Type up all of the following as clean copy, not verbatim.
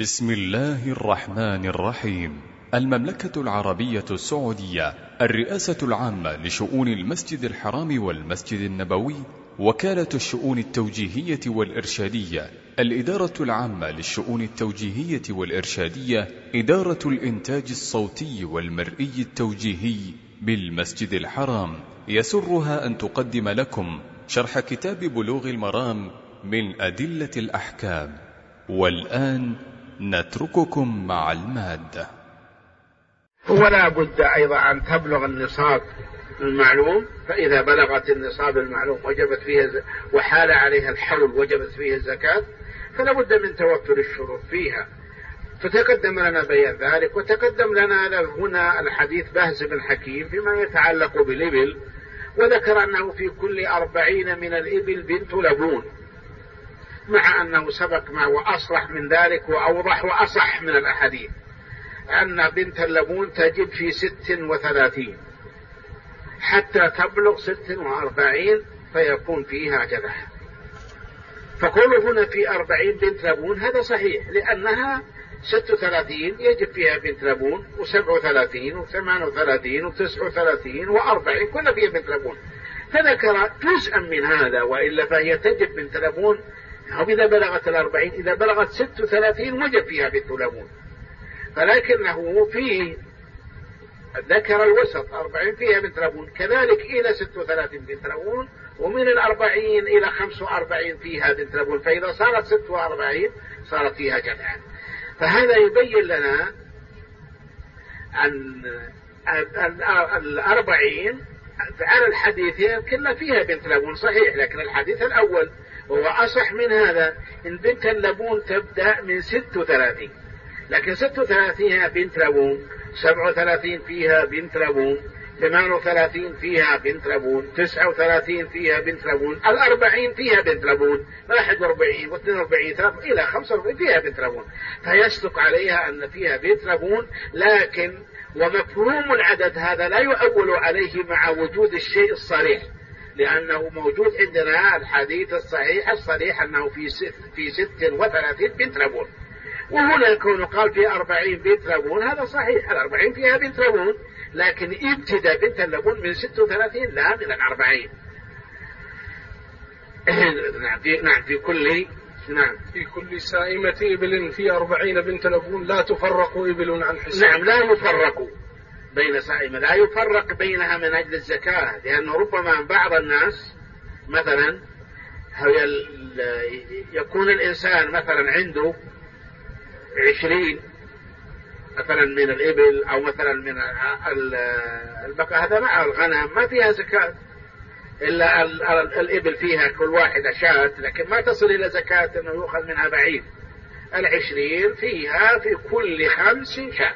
بسم الله الرحمن الرحيم. المملكة العربية السعودية، الرئاسة العامة لشؤون المسجد الحرام والمسجد النبوي، وكالة الشؤون التوجيهية والإرشادية، الإدارة العامة للشؤون التوجيهية والإرشادية، إدارة الإنتاج الصوتي والمرئي التوجيهي بالمسجد الحرام، يسرها أن تقدم لكم شرح كتاب بلوغ المرام من أدلة الأحكام. والآن نترككم مع المادة. ولا بد أيضا أن تبلغ النصاب المعلوم، فإذا بلغت النصاب المعلوم وجبت فيها وحال عليها الحول وجبت فيها الزكاة، فلا بد من توفر الشروط فيها. فتقدم لنا بيان ذلك، وتقدم لنا هنا الحديث بهز بن حكيم فيما يتعلق بالإبل، وذكر أنه في كل 40 من الإبل بنت لبون، مع أنه سبق ما وأصرح من ذلك وأوضح وأصح من الأحاديث أن بنت اللبون تجب في 36 حتى تبلغ 46 فيكون فيها جذح. فقوله هنا في 40 بنت لبون هذا صحيح، لأنها 36 يجب فيها بنت لبون، و37 و38 و39 و40 كل فيها بنت لبون، فذكر جزءا من هذا، وإلا فهي تجب بنت لبون. أو إذا بلغت 40، إذا بلغت 36 وجب فيها بنت لبون، فلكنه فيه ذكر الوسط 40 فيها بنت لبون، كذلك إلى 36 بنت لبون، ومن 40 إلى 45 فيها بنت لبون، فإذا صارت 46 صارت فيها جذع. فهذا يبين لنا أن 40 على الحديثين كلها فيها بنت لبون صحيح، لكن الحديث الأول وهو أصح من هذا، إن بنت اللبون تبدأ من 36، لكن 36 فيها بنت لبون، 37 فيها بنت لبون، 38 فيها بنت لبون، 39 فيها بنت لبون، 40 فيها بنت لبون، 41 و42 إلى 45 فيها بنت لبون، فيصدق عليها أن فيها بنت لبون. لكن ومفهوم العدد هذا لا يؤول عليه مع وجود الشيء الصريح، لأنه موجود عندنا الحديث الصحيح الصريح أنه في 36 بنت لبون، وهنا كونه قال في 40 بنت لبون هذا صحيح، 40 فيها بنت لبون، لكن ابتدى بنت اللبون من 36 لا من 40. نعم في كل سائمة إبل في 40 بنت لبون لا تفرق إبل عن حساب. نعم، لا يفرق بين سائمة، لا يفرق بينها من أجل الزكاة، لأنه ربما بعض الناس مثلا يكون الإنسان مثلا عنده 20 مثلا من الإبل، أو مثلا من البقاء، هذا مع الغنم ما فيها زكاة، إلا الإبل فيها كل واحدة شاة، لكن ما تصل إلى زكاة أنه يؤخذ منها بعير. 20 فيها في كل 5 شاة،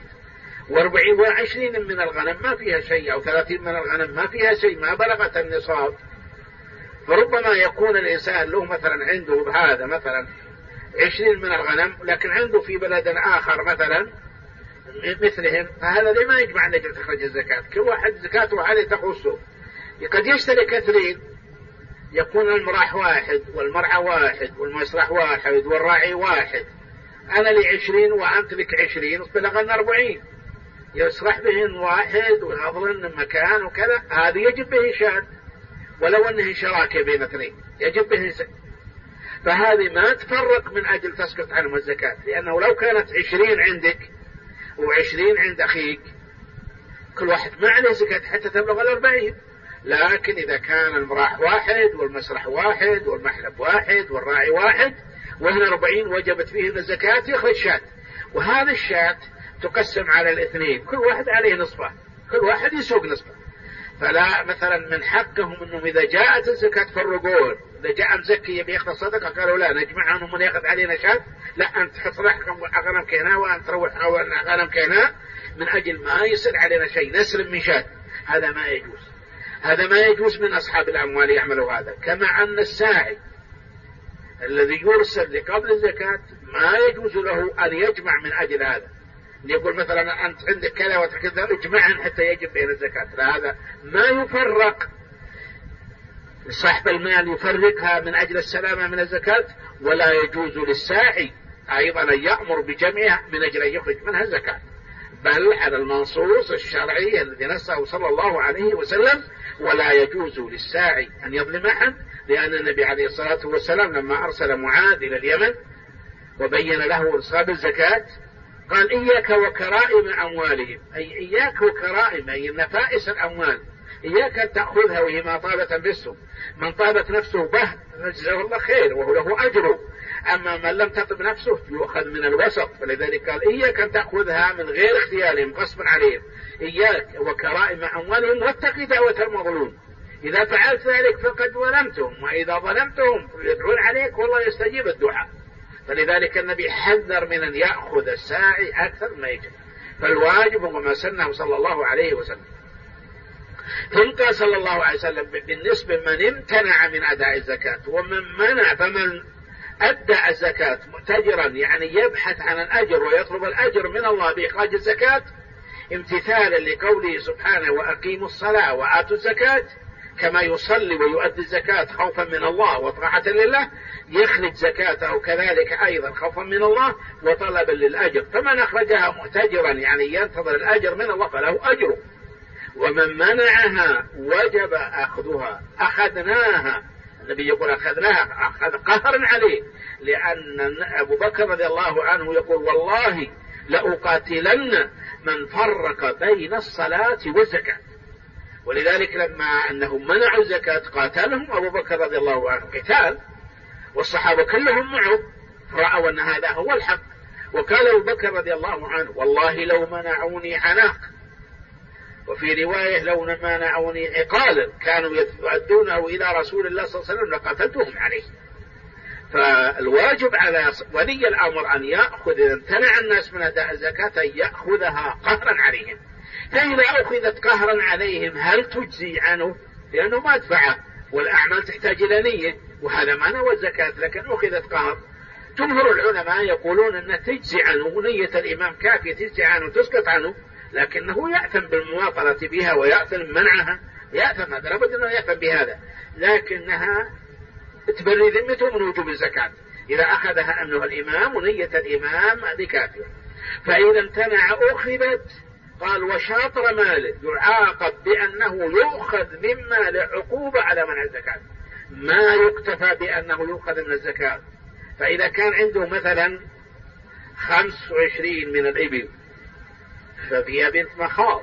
و20 من الغنم ما فيها شيء، أو 30 من الغنم ما فيها شيء، ما بلغت النصاب. فربما يكون الإنسان له مثلا عنده هذا مثلا 20 من الغنم، لكن عنده في بلد آخر مثلا مثلهم، فهذا ما يجمع أنك تخرج الزكاة، كل واحد زكاته عليه تخصه. قد يشتري كثيرين، يكون المراح واحد والمرعى واحد والمسرح واحد والراعي واحد، أنا لي 20 وأنت لك 20 بلغنا 40، يسرح بهن واحد ويظلن مكان وكذا، هذا يجب به شاة ولو أنه شراكة بين اثنين يجب به فهذه ما تفرق من أجل تسقط عنهم الزكاة، لأنه لو كانت 20 عندك و20 عند أخيك كل واحد ما عليه زكاة حتى تبلغ 40. لكن إذا كان المراح واحد والمسرح واحد والمحلب واحد والراعي واحد وهنا 40 وجبت فيه الزكاة، يخرج شاة، وهذا الشاة تقسم على الاثنين، كل واحد عليه نصفه، كل واحد يسوق نصفه. فلا مثلا من حقهم أنهم إذا جاءت الزكاة فرقون، إذا جاء مزكي يبي يأخذ صدقة قالوا لا نجمعهم من يأخذ علينا شاة، لا أنت تحط رحكم غنم كيناء وأنت تروح غنم كيناء، من أجل ما يصير علينا شيء نسلم من شاة. هذا ما يجوز، هذا ما يجوز من أصحاب الأموال يعملوا هذا. كما أن الساعي الذي يرسل لقبل الزكاة ما يجوز له أن يجمع من أجل هذا، يقول مثلا أنت عندك كذا وكذا اجمعهم حتى يجب بين الزكاة، لا، هذا ما يفرق. صاحب المال يفرقها من أجل السلامة من الزكاة، ولا يجوز للساعي أيضا أن يأمر بجمعها من أجل أن يخرج منها الزكاة، بل على المنصوص الشرعي الذي نصه صلى الله عليه وسلم. ولا يجوز للساعي أن يظلم أحد، لأن النبي عليه الصلاة والسلام لما أرسل معاذ إلى اليمن وبين له نصاب الزكاة قال إياك وكرائم أموالهم، أي إياك وكرائم أي نفائس الأموال، إياك أن تأخذها وهي ما طابت نفسه. من طابت نفسه به نجزاه الله خير وهو له أجره، أما من لم تطب نفسه يؤخذ من الوسط. فلذلك قال إياك أن تأخذها من غير اختيارهم غصبا عليهم، إياك وكرائم أموالهم واتق دعوة المظلوم، إذا فعلت ذلك فقد ظلمتهم، وإذا ظلمتهم يدعون عليك والله يستجيب الدعاء. فلذلك النبي حذر من أن يأخذ الساعي أكثر ما يجب، فالواجب هو ما سنه صلى الله عليه وسلم. ثم قال صلى الله عليه وسلم بالنسبة من امتنع من أداء الزكاة ومن منع، فمن أدى الزكاة مؤتجرا يعني يبحث عن الأجر ويطلب الأجر من الله بإخراج الزكاة امتثالا لقوله سبحانه وأقيموا الصلاة وآتوا الزكاة، كما يصلي ويؤدي الزكاة خوفا من الله وطاعة لله يخرج زكاته كذلك أيضا خوفا من الله وطلبا للأجر. فمن أخرجها مؤتجرا يعني ينتظر الأجر من الله فله أجره، ومن منعها وجب أخذها. أخذناها، النبي يقول أخذناها، أخذ قهرا عليه، لأن أبو بكر رضي الله عنه يقول والله لأقاتلن من فرق بين الصلاة والزكاة. ولذلك لما أنهم منعوا الزكاة قاتلهم أبو بكر رضي الله عنه قتال، والصحابة كلهم معه رأوا أن هذا هو الحق. وقال أبو بكر رضي الله عنه والله لو منعوني عناق، وفي رواية لو منعوني عقالا كانوا يؤدونه إلى رسول الله صلى الله عليه وسلم لقاتلتهم عليه. فالواجب على ولي الأمر أن يأخذ، إذا امتنع الناس من أداء الزكاة أن يأخذها قهرا عليهم. فإذا أخذت قهرا عليهم هل تجزي عنه؟ لأنه ما دفعه، والأعمال تحتاج إلى نية، وهذا ما نوى الزكاة، لكن أخذت قهر. جمهور العلماء يقولون أن تجزي عنه، نية الإمام كافية تجزي عنه تسقط عنه، لكنه يأثم بالمواطنة بها ويأثم منعها، يأثم، هذا لابد أنه يأثم بهذا، لكنها تبري ذمته من وجوب الزكاة إذا أخذها أنه الإمام ونية الإمام هذه كافية. فإذا امتنع أخذت، قال وشاطر ماله يعاقب بأنه يؤخذ من ماله عقوبة على منع الزكاة، ما يكتفى بأنه يؤخذ من الزكاة. فإذا كان عنده مثلا 25 من الإبل ففيها بنت مخاض،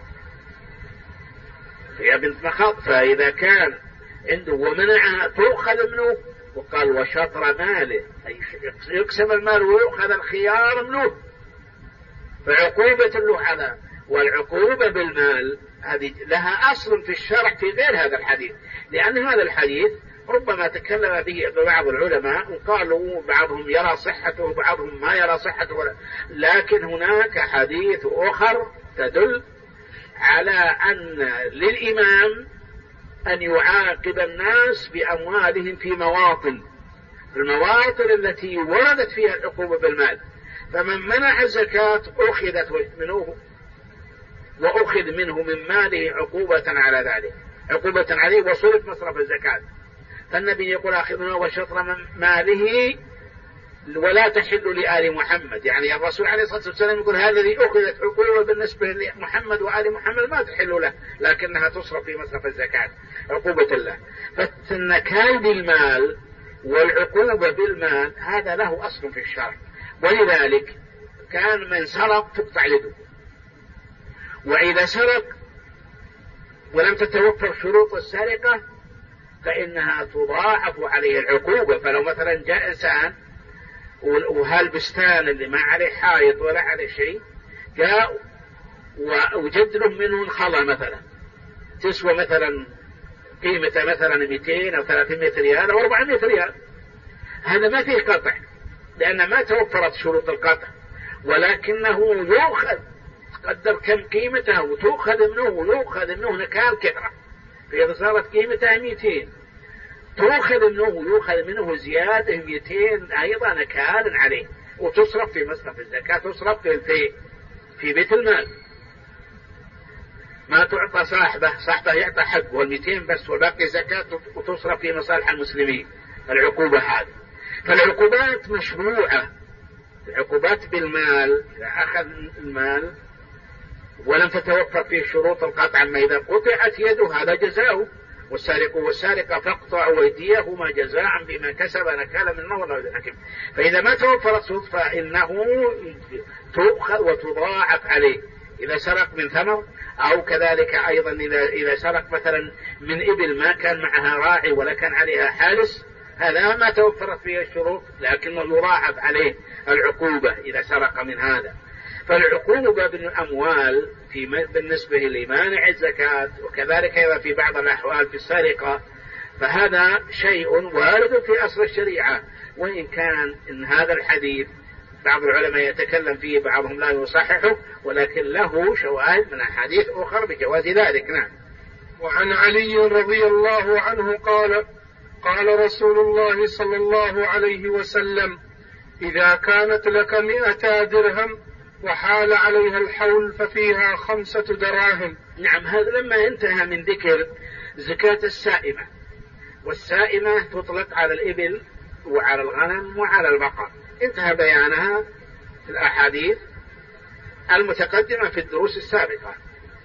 فيها بنت مخاض، فإذا كان عنده ومنعها تؤخذ منه، وقال وشطر ماله أي يقسم المال ويؤخذ الخيار منه، فعقوبة له على. والعقوبة بالمال هذه لها أصل في الشرع في غير هذا الحديث، لأن هذا الحديث ربما تكلم به بعض العلماء وقالوا بعضهم يرى صحته وبعضهم ما يرى صحته، لكن هناك حديث أخر تدل على أن للإمام أن يعاقب الناس بأموالهم في المواطن التي وردت فيها العقوبة بالمال. فمن منع الزكاة أخذت منه وأخذ منه من ماله عقوبة على ذلك، عقوبة عليه وصرف مصرف الزكاة. فالنبي يقول أخذنا وشطر من ماله ولا تحل لآل محمد، يعني الرسول عليه الصلاة والسلام يقول هذا الذي أخذت عقوبة بالنسبة لمحمد وآل محمد ما تحل له، لكنها تصرف في مصرف الزكاة عقوبة الله. فالنكال بالمال والعقوبة بالمال هذا له أصل في الشرع، ولذلك كان من سرق تقطع يده، وإذا سرق ولم تتوفر شروط السرقة فإنها تضاعف عليه العقوبة. فلو مثلا جاء إنسان وهالبستان اللي ما عليه حائط ولا عليه شيء جاء ووجد له منه خلا مثلا تسوى مثلا قيمته مثلا 200 أو 300 ريال أو 400 ريال، هذا ما فيه قطع لأن ما توفرت شروط القطع، ولكنه يؤخذ قدر كم قيمته ويؤخذ منه نكال كثرة، فإذا صارت قيمتها 200 يؤخذ منه زيادة 200 أيضا نكال عليه، وتصرف في مصرف الزكاة، تصرف في بيت المال، ما تعطى صاحبه يعطى حقه 200 بس والباقي زكاة وتصرف في مصالح المسلمين. العقوبة هذه، فالعقوبات مشروعة العقوبات بالمال، إذا أخذ المال ولم تتوفر فيه شروط القطع، أما إذا قطعت يده هذا جزاؤه، والسارق والسارقة فاقطعوا أيديهما جزاء بما كسب نكالا من الله والله الحكيم. فإذا ما توفرت شروط فإنه تؤخذ وتضاعف عليه إذا سرق من ثمر، أو كذلك أيضا إذا سرق مثلا من إبل ما كان معها راعي ولا كان عليها حارس، هذا ما توفرت فيه الشروط لكنه يضاعف عليه العقوبة إذا سرق من هذا. فالعقوبة بالأموال بالنسبة لمانع الزكاة، وكذلك أيضا في بعض الأحوال في السرقة، فهذا شيء وارد في أصل الشريعة، وإن كان إن هذا الحديث بعض العلماء يتكلم فيه بعضهم لا يصححه، ولكن له شواهد من أحاديث أخرى بجواز ذلك. نعم. وعن علي رضي الله عنه قال: قال رسول الله صلى الله عليه وسلم: إذا كانت لك 100 درهم وحال عليها الحول ففيها 5 دراهم. نعم. هذا لما انتهى من ذكر زكاة السائمة، والسائمة تطلق على الإبل وعلى الغنم وعلى البقر، انتهى بيانها في الأحاديث المتقدمة في الدروس السابقة.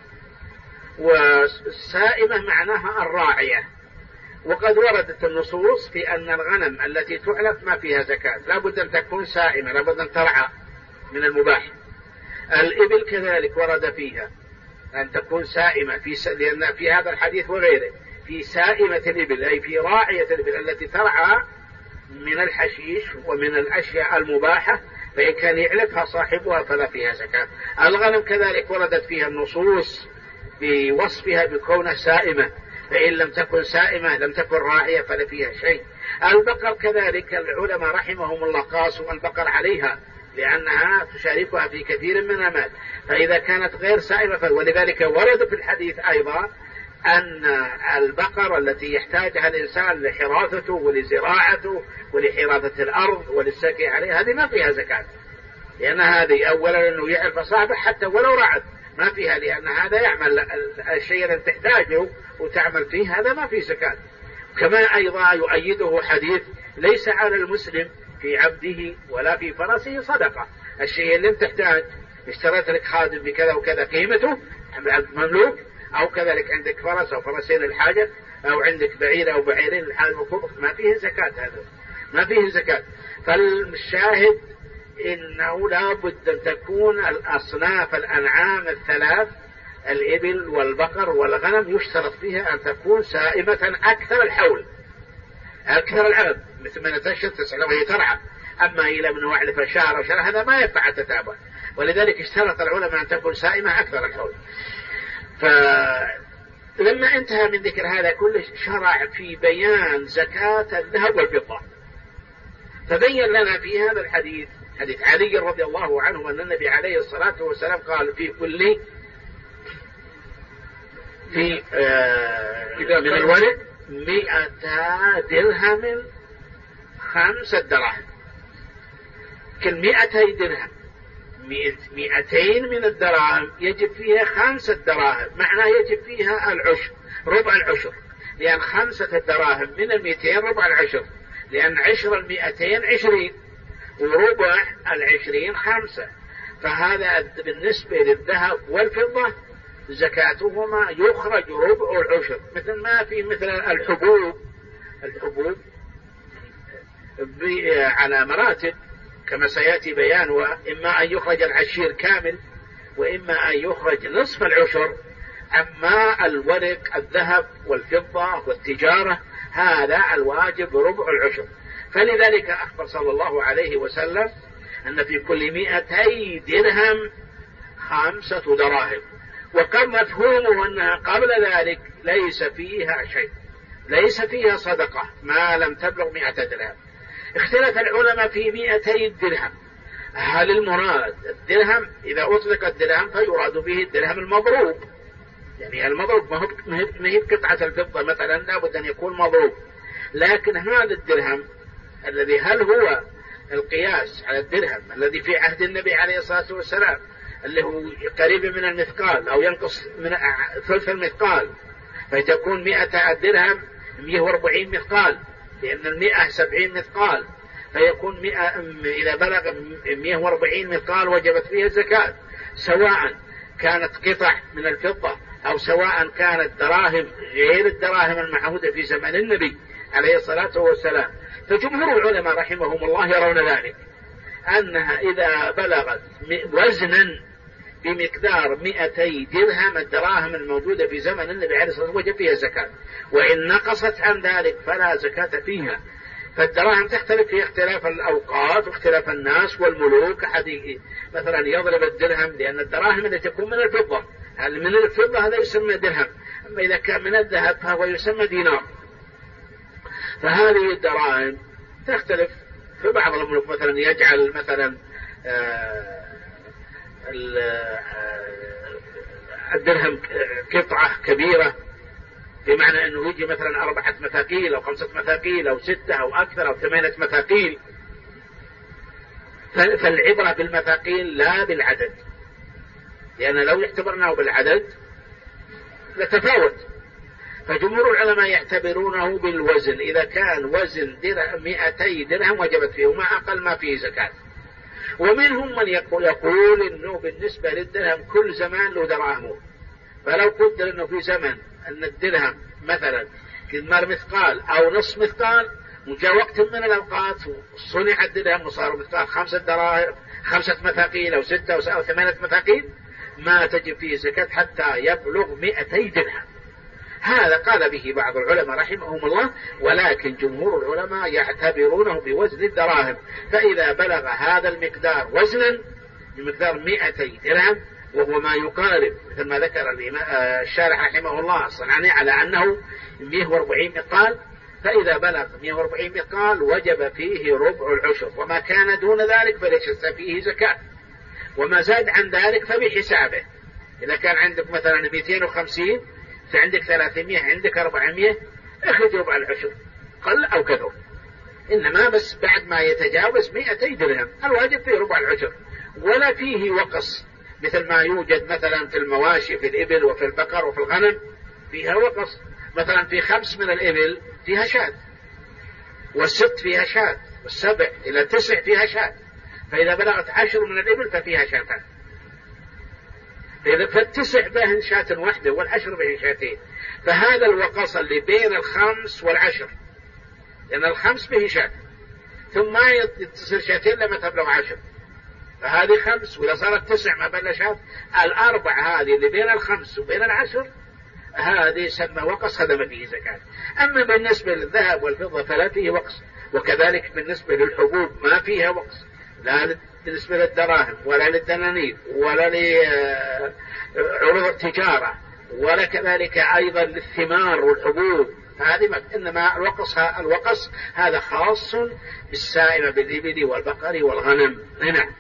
والسائمة معناها الراعية، وقد وردت النصوص في أن الغنم التي تعلف ما فيها زكاة، لا بد أن تكون سائمة، لا بد أن ترعى من المباح. الإبل كذلك ورد فيها أن تكون سائمة، لأن في هذا الحديث وغيره في سائمة الإبل، أي في راعية الإبل التي ترعى من الحشيش ومن الأشياء المباحة، فإن كان يعلفها صاحبها فلا فيها زكاة. الغنم كذلك وردت فيها النصوص بوصفها بكونها سائمة، فإن لم تكن سائمة لم تكن راعية فلا فيها شيء. البقر كذلك العلماء رحمهم الله قاسوا البقر عليها لأنها تشاركها في كثير من المال، فإذا كانت غير سائمة ولذلك ورد في الحديث أيضا أن البقر التي يحتاجها الإنسان لحراثته ولزراعته ولحراثة الأرض وللسقي عليها هذه ما فيها زكاة، لأن هذه أولا أنه يعرف صاحبه حتى ولو رعد ما فيها، لأن هذا يعمل الشيء الذي تحتاجه وتعمل فيه، هذا ما فيه زكاة. كما أيضا يؤيده حديث: ليس على المسلم في عبده ولا في فرسه صدقة. الشيء اللي انت تحتاج، اشتريت لك خادم بكذا وكذا قيمته مملوك، أو كذلك عندك فرس أو فرسين الحاجة، أو عندك بعير أو بعيرين الحاجة، ما فيه زكاة، هذا ما فيه زكاة. فالشاهد إنه لا بد أن تكون الأصناف الأنعام الثلاث الإبل والبقر والغنم يشترط فيها أن تكون سائمة أكثر الحول، أكثر العام، مثل ما نتشت 9 وهي ترعى. أما إلى من وعلف شهر أو شهر هذا ما ينفع التتابع، ولذلك اشترط العلماء أن تكون سائمة أكثر الحول. فلما انتهى من ذكر هذا كله شرع في بيان زكاة الذهب والفضة، فبين لنا في هذا الحديث حديث علي رضي الله عنه أن النبي عليه الصلاة والسلام قال: في كل من الورق 100 درهم 5 دراهم. كل 200 درهم 200 من الدراهم يجب فيها 5 دراهم، معناه يجب فيها العشر، ربع العشر، لأن 5 دراهم من 200 ربع العشر، لأن عشر 200 20 وربع 20 5. فهذا بالنسبة للذهب والفضة زكاتهما يخرج ربع العشر، مثل ما في مثل الحبوب على مراتب كما سيأتي بيان، وإما أن يخرج العشير كامل وإما أن يخرج نصف العشر. أما الورق الذهب والفضة والتجارة هذا الواجب ربع العشر. فلذلك أخبر صلى الله عليه وسلم أن في كل 200 درهم 5 دراهم، وقد مفهومه أنها قبل ذلك ليس فيها شيء، ليس فيها صدقة ما لم تبلغ 100 درهم. اختلف العلماء في 200 درهم، هل المراد الدرهم؟ إذا أطلق الدرهم فيراد به الدرهم المضروب، يعني المضروب ما هي قطعة الفضة مثلا، لا بد أن يكون مضروب. لكن هذا الدرهم الذي هل هو القياس على الدرهم الذي في عهد النبي عليه الصلاة والسلام اللي هو قريب من المثقال أو ينقص من ثلث المثقال، فتكون 100 درهم 140 مثقال، لأن 100 70 مثقال، فيكون إذا بلغ 140 مثقال وجبت فيها الزكاة، سواء كانت قطع من الفضة أو سواء كانت دراهم غير الدراهم المعهودة في زمن النبي عليه الصلاة والسلام. فجمهور العلماء رحمهم الله يرون ذلك، أنها إذا بلغت وزنا بمقدار 200 درهم الدراهم الموجودة في زمن النبي عليه الصلاة والسلام وجب فيها زكاة، وإن نقصت عن ذلك فلا زكاة فيها. فالدراهم تختلف في اختلاف الأوقات واختلاف الناس والملوك. أحد مثلا يضرب الدرهم لأن الدراهم التي تكون من الفضة، هل من الفضة هذا يسمى درهم، أما إذا كان من الذهب فهو يسمى دينار. فهذه الدراهم تختلف. في بعض الملوك مثلا يجعل مثلا الدرهم قطعة كبيرة، بمعنى أنه يجي مثلا 4 مثاقيل أو 5 مثاقيل أو 6 أو أكثر أو 8 مثاقيل. فالعبرة بالمثاقيل لا بالعدد، لأن لو اعتبرناه بالعدد لتفاوت. فجمهور العلماء يعتبرونه بالوزن، إذا كان وزن 200 درهم وجبت فيه وما أقل ما فيه زكاة. ومنهم من يقول إنه بالنسبة للدرهم كل زمان له دراهمه، فلو قدر إنه في زمن أن الدرهم مثلا كمار مثقال أو نصف مثقال، وجاء وقت من الأوقات صنع الدرهم وصار مثقال 5 دراهم 5 مثاقيل أو 6 أو 8 مثاقيل، ما تجب فيه زكاة حتى يبلغ 200 درهم. هذا قال به بعض العلماء رحمهم الله، ولكن جمهور العلماء يعتبرونه بوزن الدراهم. فإذا بلغ هذا المقدار وزنا بمقدار 200 درهم، وهو ما يقارب مثل ما ذكر الشارح رحمه الله الصنعاني على أنه 140 مثقال، فإذا بلغ 140 مثقال وجب فيه ربع العشر، وما كان دون ذلك فليس فيه زكاة، وما زاد عن ذلك فبحسابه. إذا كان عندك مثلا 250 فعندك 300 عندك 400 اخرج ربع العشر قل أو كثر، إنما بس بعد ما يتجاوز 200 درهم الواجب فيه ربع العشر. ولا فيه وقص مثل ما يوجد مثلا في المواشي في الإبل وفي البقر وفي الغنم فيها وقص. مثلا في 5 من الإبل فيها شاة، والست فيها شاة، والسبع إلى 9 فيها شاة، فإذا بلغت 10 من الإبل ففيها شاتان، فالتسع بهن شاة واحدة والعشر بهن شاتين. فهذا الوقص اللي بين 5 و10، لأن 5 به شاة ثم ما يتصل شاتين لما تبلغ 10، فهذه 5 وإذا صارت 9 ما بين شاة. 4 هذه اللي بين 5 وبين 10 هذه يسمى وقص، هذا ما فيه زكاة. أما بالنسبة للذهب والفضة فلا فيه وقص، وكذلك بالنسبة للحبوب ما فيها وقص، لا بالنسبة للدراهم ولا للدنانير ولا لعروض التجارة ولا كذلك أيضا للثمار والحبوب، هذه إنما الوقص هذا خاص بالسائمة بالإبل والبقر والغنم. نعم.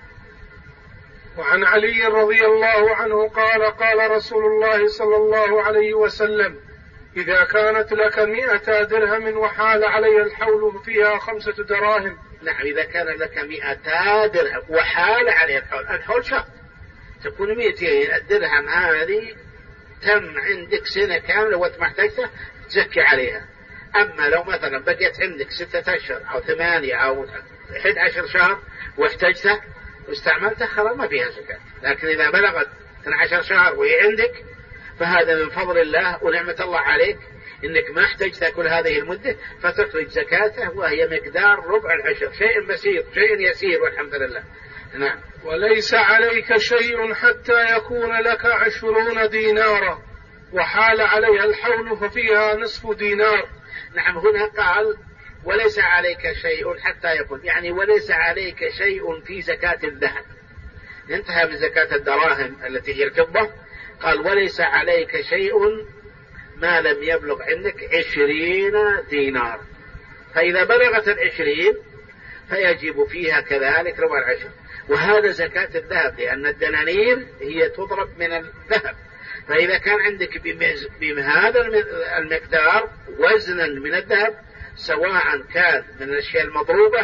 وعن علي رضي الله عنه قال قال رسول الله صلى الله عليه وسلم: إذا كانت لك 100 درهم وحال علي الحول فيها 5 دراهم. نعم، إذا كان لك 100 درهم وحال عليه الحول شرط تكون 200 الدرهم هذه تم عندك سنة كاملة وانت محتاجتها تزكي عليها. أما لو مثلا بقيت عندك 6 أشهر أو 8 أو 11 شهر واحتاجتها واستعملتها خلاص ما فيها زكاة. لكن إذا بلغت 12 شهر وهي عندك فهذا من فضل الله ونعمة الله عليك إنك ما احتجت كل هذه المدة، فتخرج زكاته وهي مقدار ربع العشر، شيء بسيط شيء يسير والحمد لله. نعم. وليس عليك شيء حتى يكون لك 20 دينارا وحال عليها الحول ففيها نصف دينار. نعم، هنا قال وليس عليك شيء حتى يكون، يعني وليس عليك شيء في زكاة الذهب، انتهى من زكاة الدراهم التي هي الفضة. قال وليس عليك شيء ما لم يبلغ عندك 20 دينار، فإذا بلغت 20 فيجب فيها كذلك ربع العشر. وهذا زكاة الذهب، لأن الدنانير هي تضرب من الذهب، فإذا كان عندك بهذا المقدار وزنا من الذهب سواء كان من الأشياء المضروبة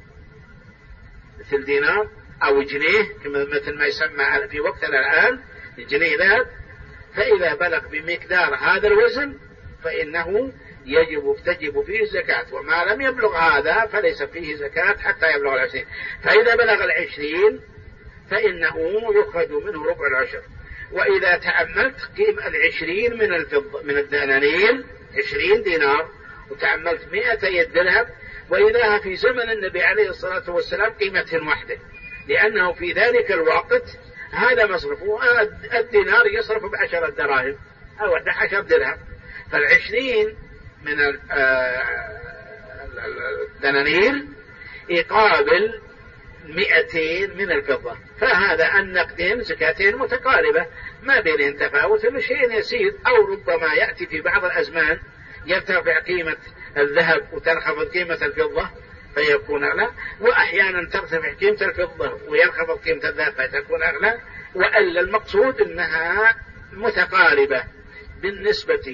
مثل دينار أو جنيه مثل ما يسمى في وقتنا الآن الجنيه ذهب، فإذا بلغ بمقدار هذا الوزن فإنه تجب فيه الزكاة، وما لم يبلغ هذا فليس فيه زكاة حتى يبلغ 20. فإذا بلغ 20 فإنه يخرج منه ربع العشر. وإذا تأملت قيمة 20 من الفضة من الدنانير 20 دينار، وتأملت 200 درهم، وإذا في زمن النبي عليه الصلاة والسلام قيمة واحدة، لأنه في ذلك الوقت هذا مصرفه، الدينار يصرف ب10 دراهم أو 11 درهم، فال20 من الدنانير يقابل 200 من الفضة، فهذا النقدين زكاتين متقاربة ما بينهم تفاوت لشيء يسير، أو ربما يأتي في بعض الأزمان يرتفع قيمة الذهب وتنخفض قيمة الفضة فيكون أغلى، وأحيانا ترتفع قيمة الفضة وينخفض قيمة الذهب فتكون أغلى، وألا المقصود أنها متقاربة بالنسبة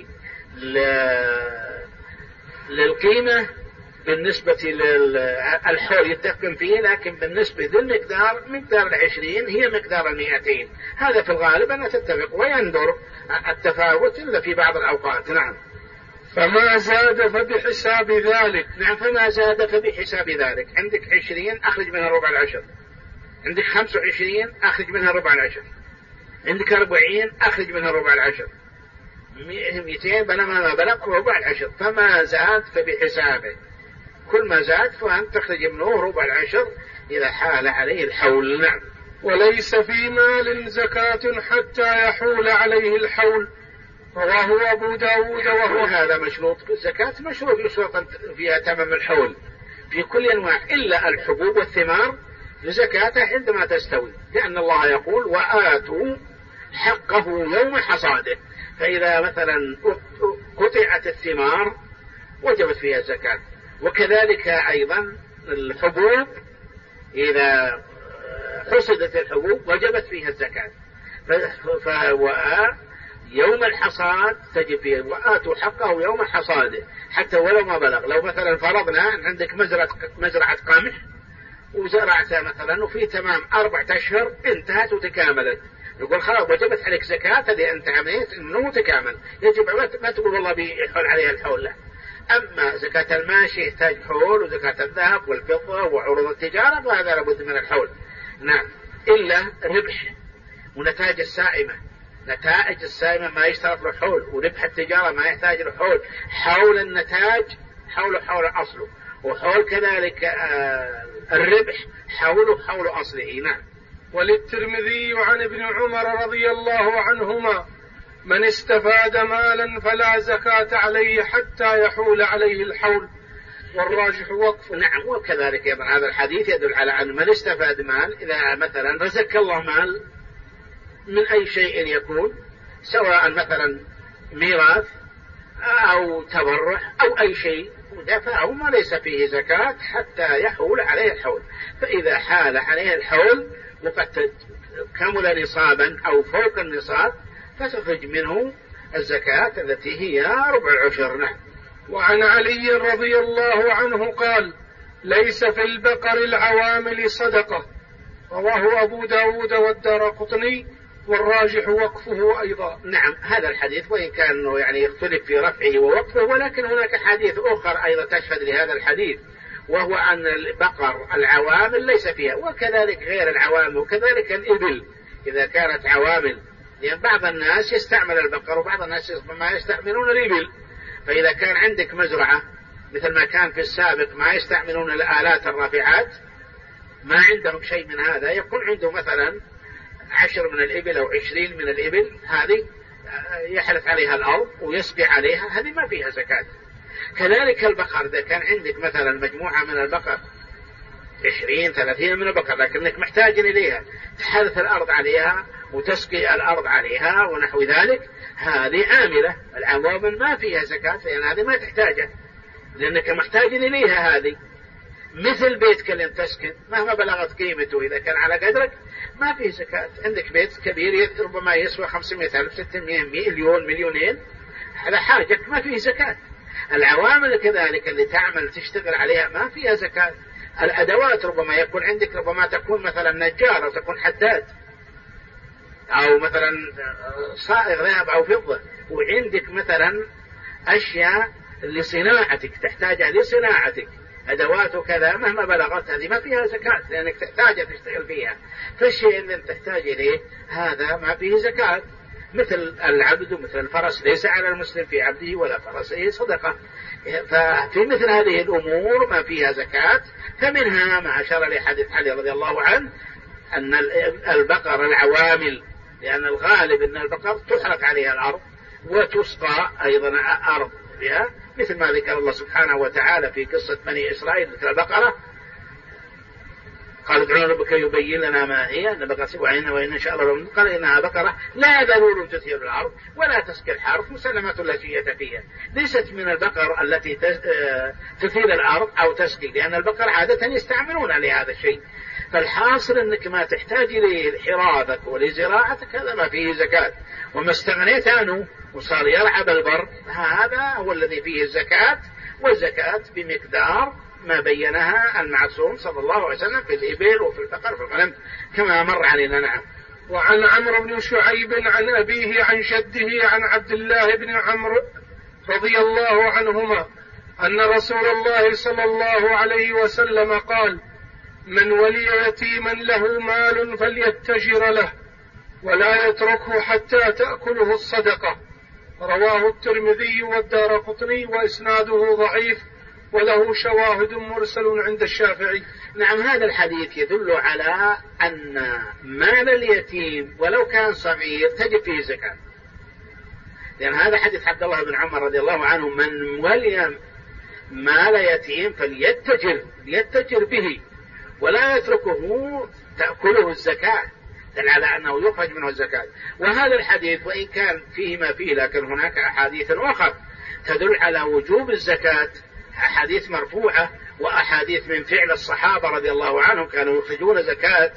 للقيمة، بالنسبة للحول يتفق فيه، لكن بالنسبة للمقدار مقدار 20 هي مقدار 200. هذا في الغالب أنها تتفق، ويندر التفاوت إلا في بعض الأوقات. نعم. فما زاد فبحساب ذلك. نعم، فما زاد فبحساب ذلك. عندك 20 أخرج منها ربع العشر، عندك 25 أخرج منها ربع العشر، عندك 40 أخرج منها ربع العشر، 200 بينما ما بلغ ربع العشر. فما زاد فبحسابه، كل ما زاد فأنت تخرج منه ربع العشر إذا حال عليه الحول. نعم. وليس في مال زكاة حتى يحول عليه الحول، رواه أبو داود. وهو هذا مشروط بالزكاة، مشروط يشرط فيها تمام الحول في كل أنواع إلا الحبوب والثمار لزكاته عندما تستوي، لأن الله يقول وآتوا حقه يوم حصاده. فإذا مثلا قطعت الثمار وجبت فيها الزكاة، وكذلك أيضا الحبوب إذا حصدت الحبوب وجبت فيها الزكاة. يوم الحصاد تجب فيه، وآتوا حقه يوم حصاده حتى ولو ما بلغ. لو مثلا فرضنا عندك مزرعة قمح وزرعت مثلا وفي تمام 4 أشهر انتهت وتكاملت، يقول خلاص وجبت عليك زكاة هذه أنت عملت إنه تكامل، يجب ما تقول والله بيحول عليها الحول. لا. أما زكاة الماشي يحتاج حول، وزكاة الذهب والفضة وعروض التجارة فهذا لابد من الحول. نعم. إلا ربح ونتائج السائمة، نتائج السائمة ما يشترط له حول، وربح التجارة ما يحتاج له حول. حول النتاج حول أصله، وحول كذلك الربح حول أصله. نعم. وللترمذي عن ابن عمر رضي الله عنهما من استفاد مالا فلا زكاة عليه حتى يحول عليه الحول، والراجح وقفه. نعم. وكذلك أيضا هذا الحديث يدل على أن من استفاد مال، إذا مثلا رزق الله مال من أي شيء يكون، سواء مثلا ميراث أو تبرع أو أي شيء، ودفعه ما ليس فيه زكاة حتى يحول عليه الحول. فإذا حال عليه الحول وقد كمل نصابا أو فوق النصاب فتخرج منه الزكاة التي هي ربع العشر. نعم. وعن علي رضي الله عنه قال ليس في البقر العوامل صدقة، رواه أبو داود والدارقطني، والراجح وقفه أيضا. نعم. هذا الحديث وإن كان يعني يختلف في رفعه ووقفه، ولكن هناك حديث أخر أيضا تشهد لهذا الحديث، وهو أن البقر العوامل ليس فيها، وكذلك غير العوامل، وكذلك الإبل إذا كانت عوامل، لأن بعض الناس يستعمل البقر وبعض الناس ما يستعملون الإبل. فإذا كان عندك مزرعة مثل ما كان في السابق ما يستعملون الآلات الرافعات، ما عندهم شيء من هذا، يكون عنده مثلا 10 من الإبل أو 20 من الإبل، هذه يحرث عليها الأرض ويسقي عليها، هذه ما فيها زكاة. كذلك البقر، إذا كان عندك مثلا مجموعة من البقر 20-30 من البقر، لكنك محتاج إليها تحرث الأرض عليها وتسقي الأرض عليها ونحو ذلك، هذه عاملة. العوامل ما فيها زكاة لأن هذه ما تحتاجها لأنك محتاج إليها. هذه مثل بيتك اللي تسكن مهما بلغت قيمته إذا كان على قدرك ما فيه زكاة. عندك بيت كبير ربما يسوى 500,000 600 مليون مليونين، على حاجك ما فيه زكاة. العوامل كذلك اللي تعمل تشتغل عليها ما فيها زكاة. الأدوات ربما يكون عندك، ربما تكون مثلا نجار أو تكون حداد أو مثلا صائغ ذهب أو فضة، وعندك مثلا أشياء لصناعتك، تحتاجها لصناعتك، أدوات وكذا مهما بلغت هذه ما فيها زكاة لأنك تحتاجها تشتغل فيها. فالشيء اللي تحتاج إليه هذا ما فيه زكاة، مثل العبد ومثل الفرس ليس على المسلم في عبده ولا فرسه صدقة. ففي مثل هذه الأمور ما فيها زكاة. فمنها ما أشار لحديث علي رضي الله عنه أن البقر العوامل، لأن الغالب أن البقر تحرق عليها الأرض وتسقى أيضا أرض بها، مثل ما ذكر الله سبحانه وتعالى في قصة بني إسرائيل مثل البقرة قال ادعوا ربك يبين لنا ما هي نبقى وإن إن شاء الله قال إنها بقرة لا ذلول تثير الأرض ولا تسقي الحرث مسلمة لا شية فيها. ليست من البقر التي تثير الأرض أو تسقي، لأن البقر عادة يستعملون لهذا الشيء. فالحاصل أنك ما تحتاج لحراثك ولزراعتك هذا ما فيه زكاة. وما استغنيت عنه وصار يرعى بالبر هذا هو الذي فيه الزكاة، والزكاة بمقدار ما بينها المعصوم صلى الله عليه وسلم في الإبل وفي البقر وفي الغنم كما مر علينا. نعم. وعن عمرو بن شعيب عن أبيه عن جده عن عبد الله بن عمرو رضي الله عنهما أن رسول الله صلى الله عليه وسلم قال: من ولي يتيما له مال فليتجر له ولا يتركه حتى تأكله الصدقة. رواه الترمذي والدارقطني وإسناده ضعيف وله شواهد مرسل عند الشافعي. نعم. هذا الحديث يدل على أن مال اليتيم ولو كان صغير تجب فيه زكاة، لأن هذا حديث عبد الله بن عمر رضي الله عنه: من ولي مال يتيم فليتجر به ولا يتركه تأكله الزكاة، دل على أنه يخرج منه الزكاة. وهذا الحديث وإن كان فيه ما فيه لكن هناك أحاديث أخرى تدل على وجوب الزكاة، أحاديث مرفوعة وأحاديث من فعل الصحابة رضي الله عنهم كانوا يخرجون زكاة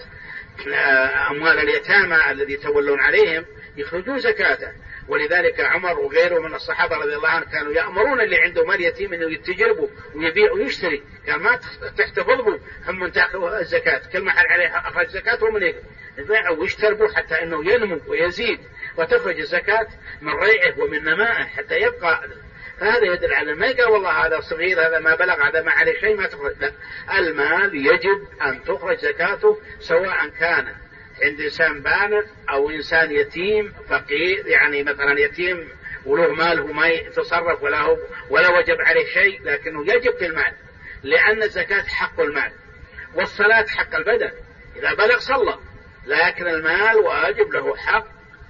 أموال اليتامى الذي تولون عليهم يخرجون زكاة. ولذلك عمر وغيره من الصحابة رضي الله عنهم كانوا يأمرون اللي عنده مال يتيم أنه يتجربه ويبيع ويشتري، كان ما تحتفظوا هم من تأخذ الزكاة، كل محل عليه أخرج زكاة ومن يبيع ويشتربوا حتى أنه ينمو ويزيد وتخرج الزكاة من ريعه ومن نمائه حتى يبقى. فهذا يدل على ما قال والله هذا صغير هذا ما بلغ هذا ما عليه شيء ما تخرج، لا، المال يجب أن تخرج زكاته سواء كان عند إنسان بالغ أو إنسان يتيم فقير، يعني مثلا يتيم وله مال وما يتصرف ولا وجب عليه شيء لكنه يجب في المال، لأن الزكاة حق المال والصلاة حق البدن، إذا بلغ صلى، لكن المال واجب له حق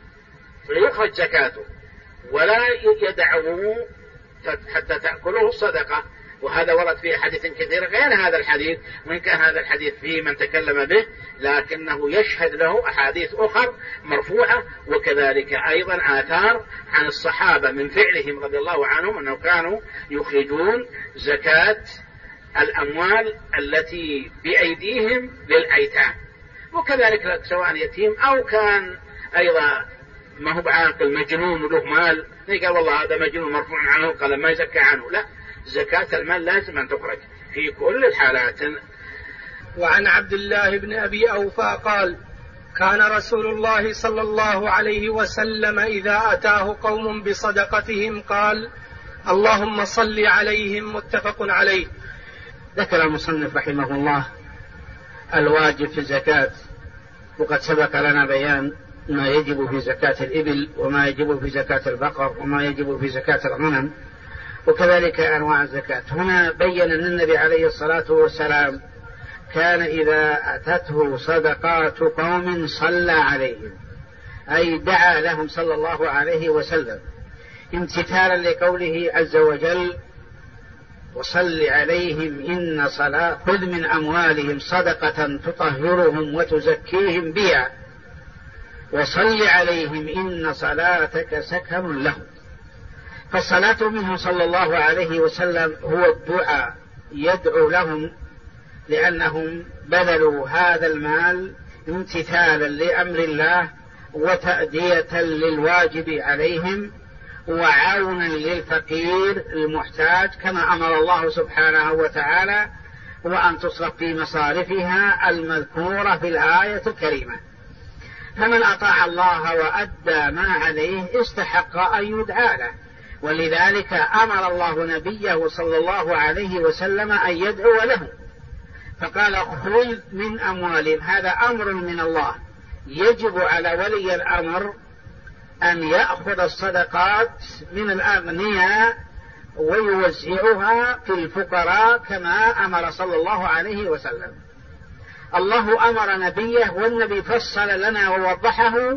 فيخرج زكاته ولا يدعه حتى تأكله الصدقة. وهذا ورد فيه حديث كثير غير هذا الحديث، وإن كان هذا الحديث فيه من تكلم به لكنه يشهد له أحاديث أخرى مرفوعة، وكذلك أيضا آثار عن الصحابة من فعلهم رضي الله عنهم أنه كانوا يخرجون زكاة الأموال التي بأيديهم للأيتام. وكذلك سواء يتيم أو كان أيضا ما هو بعاقل مجنون وله مال قال والله هذا مجنون مرفوع عنه قال ما يزكى عنه، لا، زكاة المال لازم أن تخرج في كل الحالات. وعن عبد الله بن أبي أوفى قال: كان رسول الله صلى الله عليه وسلم إذا أتاه قوم بصدقتهم قال: اللهم صل عليهم. متفق عليه. ذكر المصنف رحمه الله الواجب في الزكاة، وقد سبق لنا بيان ما يجب في زكاة الإبل وما يجب في زكاة البقر وما يجب في زكاة الغنم، وكذلك أنواع الزكاة. هنا بين أن النبي عليه الصلاة والسلام كان إذا أتته صدقات قوم صلى عليهم، أي دعا لهم صلى الله عليه وسلم امتثالا لقوله عز وجل: وصل عليهم إن صلاة خذ من أموالهم صدقة تطهرهم وتزكيهم بها وصل عليهم إن صلاتك سكن لهم. فالصلاة منه صلى الله عليه وسلم هو الدعاء، يدعو لهم لأنهم بذلوا هذا المال امتثالا لأمر الله وتأدية للواجب عليهم وعونا للفقير المحتاج كما أمر الله سبحانه وتعالى، وأن تصرف في مصارفها المذكورة في الآية الكريمة. فمن أطاع الله وأدى ما عليه استحق أن يدعى له، ولذلك أمر الله نبيه صلى الله عليه وسلم أن يدعو له، فقال خذ من أموالهم. هذا أمر من الله، يجب على ولي الأمر أن يأخذ الصدقات من الأغنياء ويوزعها في الفقراء كما أمر صلى الله عليه وسلم. الله أمر نبيه، والنبي فصل لنا ووضحه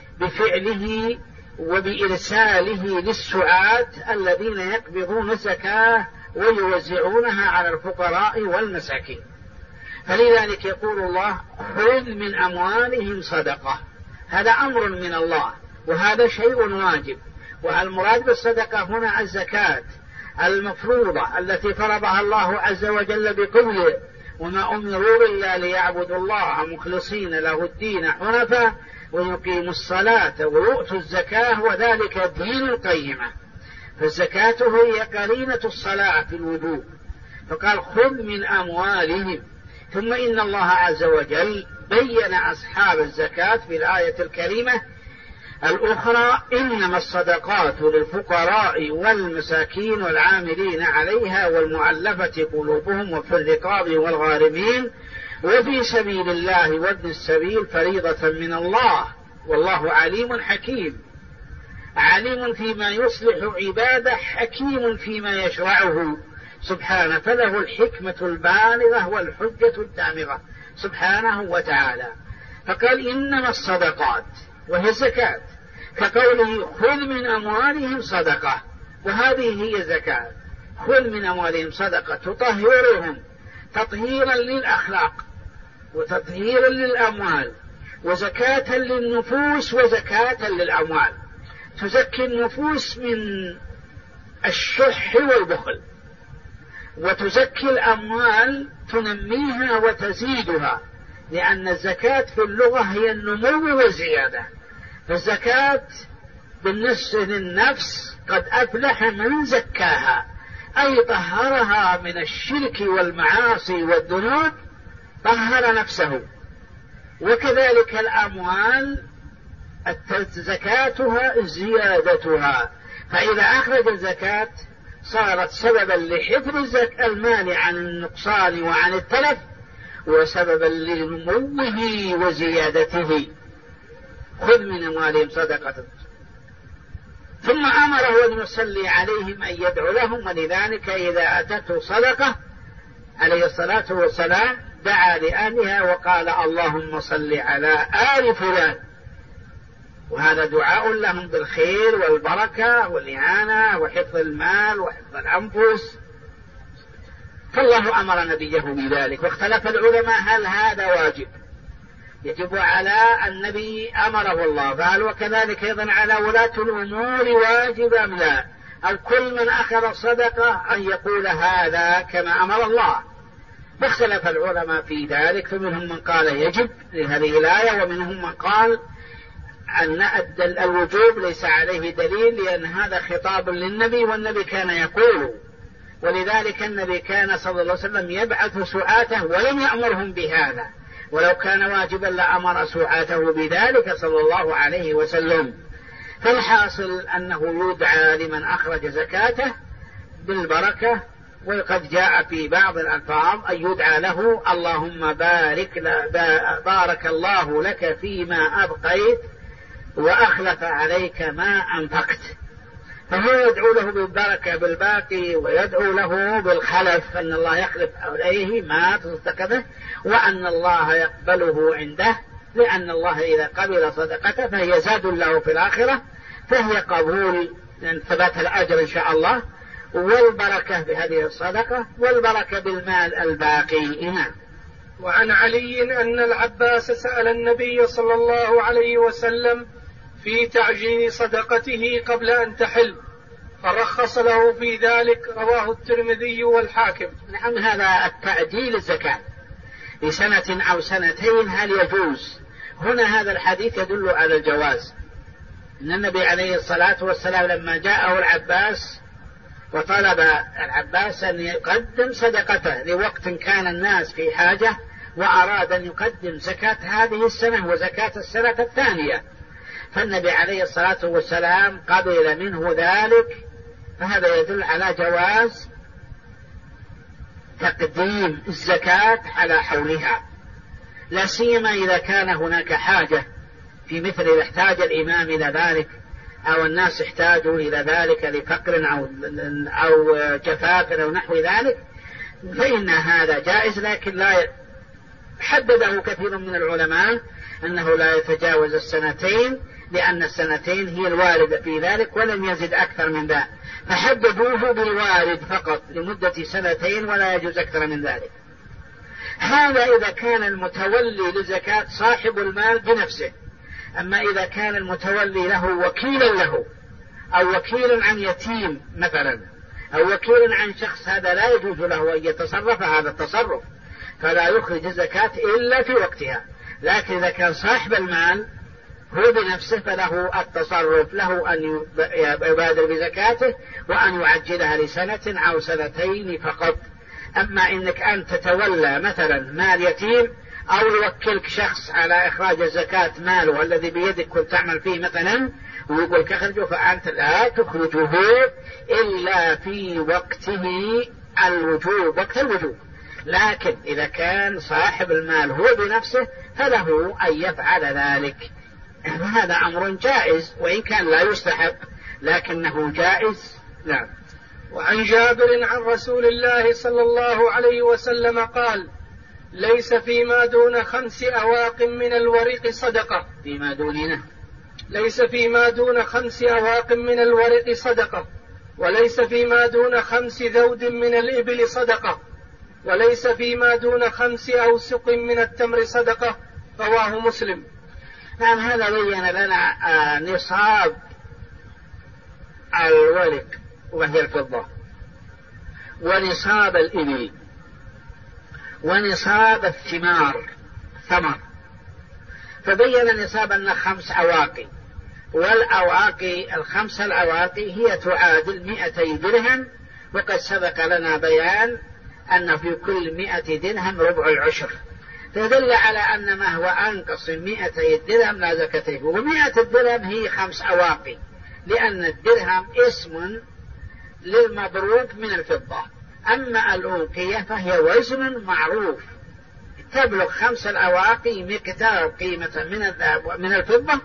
بفعله وبإرساله للسعاة الذين يقبضون الزكاة ويوزعونها على الفقراء والمساكين. فلذلك يقول الله خذ من أموالهم صدقة، هذا أمر من الله وهذا شيء واجب. والمراد بالصدقة هنا الزكاة المفروضة التي فرضها الله عز وجل بقوله وما أمروا إلا ليعبدوا الله مخلصين له الدين حنفاء ويقيموا الصلاة ويؤتوا الزكاة وذلك دين القيمة. فالزكاة هي قرينة الصلاة في الوجوب، فقال خذ من أموالهم. ثم إن الله عز وجل بين أصحاب الزكاة في الآية الكريمة الأخرى إنما الصدقات للفقراء والمساكين والعاملين عليها والمؤلفة قلوبهم وفي الرقاب والغارمين وفي سبيل الله وابن السبيل فريضة من الله والله عليم حكيم. عليم فيما يصلح عباده، حكيم فيما يشرعه سبحانه، فله الحكمة البالغة والحجة الدامغة سبحانه وتعالى. فقال إنما الصدقات وهي الزكاة، كقوله خذ من أموالهم صدقة، وهذه هي زكاة. خذ من أموالهم صدقة تطهرهم تطهيرا للأخلاق وتطهيرا للأموال وزكاة للنفوس وزكاة للأموال. تزكي النفوس من الشح والبخل، وتزكي الأموال تنميها وتزيدها، لأن الزكاة في اللغة هي النمو والزيادة. فالزكاة بالنسبة للنفس قد أفلح من زكاها، أي طهرها من الشرك والمعاصي والذنوب، طهر نفسه. وكذلك الأموال زكاتها زيادتها، فإذا أخرج الزكاة صارت سببا لحفظ المال عن النقصان وعن التلف وسببا لنموه وزيادته. خذ من أموالهم صدقة. ثم أمره أن يصلي عليهم أن يدعو لهم، ولذلك إذا أتته صدقة عليه الصلاة والسلام دعا لأهلها وقال اللهم صل على آل فلان، وهذا دعاء لهم بالخير والبركة والإعانة وحفظ المال وحفظ الأنفس. فالله أمر نبيه بذلك. واختلف العلماء هل هذا واجب يجب على النبي أمره الله، فهل وكذلك أيضا على ولاة الأمور واجب أم لا، أو كل من أخذ صدقة أن يقول هذا كما أمر الله. فاختلف العلماء في ذلك، فمنهم من قال يجب لهذه الآية، ومنهم من قال أن الوجوب ليس عليه دليل، لأن هذا خطاب للنبي والنبي كان يقول، ولذلك النبي كان صلى الله عليه وسلم يبعث سعاته ولم يأمرهم بهذا، ولو كان واجبا لأمر سعاته بذلك صلى الله عليه وسلم. فالحاصل أنه يدعى لمن أخرج زكاته بالبركة، وقد جاء في بعض الألفاظ أن يدعى له اللهم بارك الله لك فيما أبقيت وأخلف عليك ما أنفقت. فهو يدعو له بالبركة بالباقي، ويدعو له بالخلف أن الله يخلف عليه ما تصدق، وأن الله يقبله عنده، لأن الله إذا قبل صدقته فهي زاد له في الآخرة، فهي قبول ثبات الأجر إن شاء الله، والبركة بهذه الصدقة والبركة بالمال الباقي. وعن علي أن العباس سأل النبي صلى الله عليه وسلم في تعجيل صدقته قبل أن تحل، فرخص له في ذلك، رواه الترمذي والحاكم. نعم، هذا التعجيل الزكاة لسنة أو سنتين هل يجوز؟ هنا هذا الحديث يدل على الجواز. إن النبي عليه الصلاة والسلام لما جاءه العباس وطلب العباس أن يقدم صدقته لوقت كان الناس في حاجة، وأراد أن يقدم زكاة هذه السنة وزكاة السنة الثانية، فالنبي عليه الصلاة والسلام قبل منه ذلك فهذا يدل على جواز تقديم الزكاة على حولها، لا سيما إذا كان هناك حاجة، في مثل إذا احتاج الإمام إلى ذلك أو الناس احتاجوا إلى ذلك لفقر أو جفاف أو نحو ذلك، فإن هذا جائز. لكن لا حدده كثير من العلماء أنه لا يتجاوز السنتين، لأن السنتين هي الواردة في ذلك ولم يزد أكثر من ذلك، فحددوه بالوارد فقط لمدة سنتين ولا يجوز أكثر من ذلك. هذا إذا كان المتولي للزكاة صاحب المال بنفسه. أما إذا كان المتولي له وكيلا له، أو وكيل عن يتيم مثلا، أو وكيل عن شخص، هذا لا يجوز له أن يتصرف هذا التصرف، فلا يخرج الزكاة إلا في وقتها. لكن إذا كان صاحب المال هو بنفسه فله التصرف، له أن يبادر بزكاته وأن يعجلها لسنة أو سنتين فقط. أما إنك أن تتولى مثلا مال يتيم أو يوكلك شخص على إخراج الزكاة ماله الذي بيدك كنت تعمل فيه مثلا ويقول كخرجه، فأنت لا تخرجه إلا في وقته الوجوب، وقت الوجوب. لكن إذا كان صاحب المال هو بنفسه فله أن يفعل ذلك. هذا أمر جائز وإن كان لا يستحق لكنه جائز. نعم. وعن جابر عن رسول الله صلى الله عليه وسلم قال: ليس فيما دون 5 أواق من الورق صدقة. فيما دوننا ليس فيما دون 5 أواق من الورق صدقة، وليس فيما دون 5 ذود من الإبل صدقة، وليس فيما دون 5 أوسق من التمر صدقة. رواه مسلم. نعم. هذا بين لنا نصاب الورق وهي الفضة، ونصاب الإبل، ونصاب الثمار ثمر. فبين نصاب أن 5 أواقي، والأواقي 5 الأواقي هي تعادل 200 درهم، وقد سبق لنا بيان أن في كل 100 درهم ربع العشر، فدل على أن ما هو أنقص من 200 درهم لا زكاة فيه. و100 الدرهم هي 5 أواقي، لأن الدرهم اسم للمضروب من الفضة. أما الأوقية فهي وزن معروف، تبلغ 5 الأواقي مقدار قيمة من الذهب من الفضة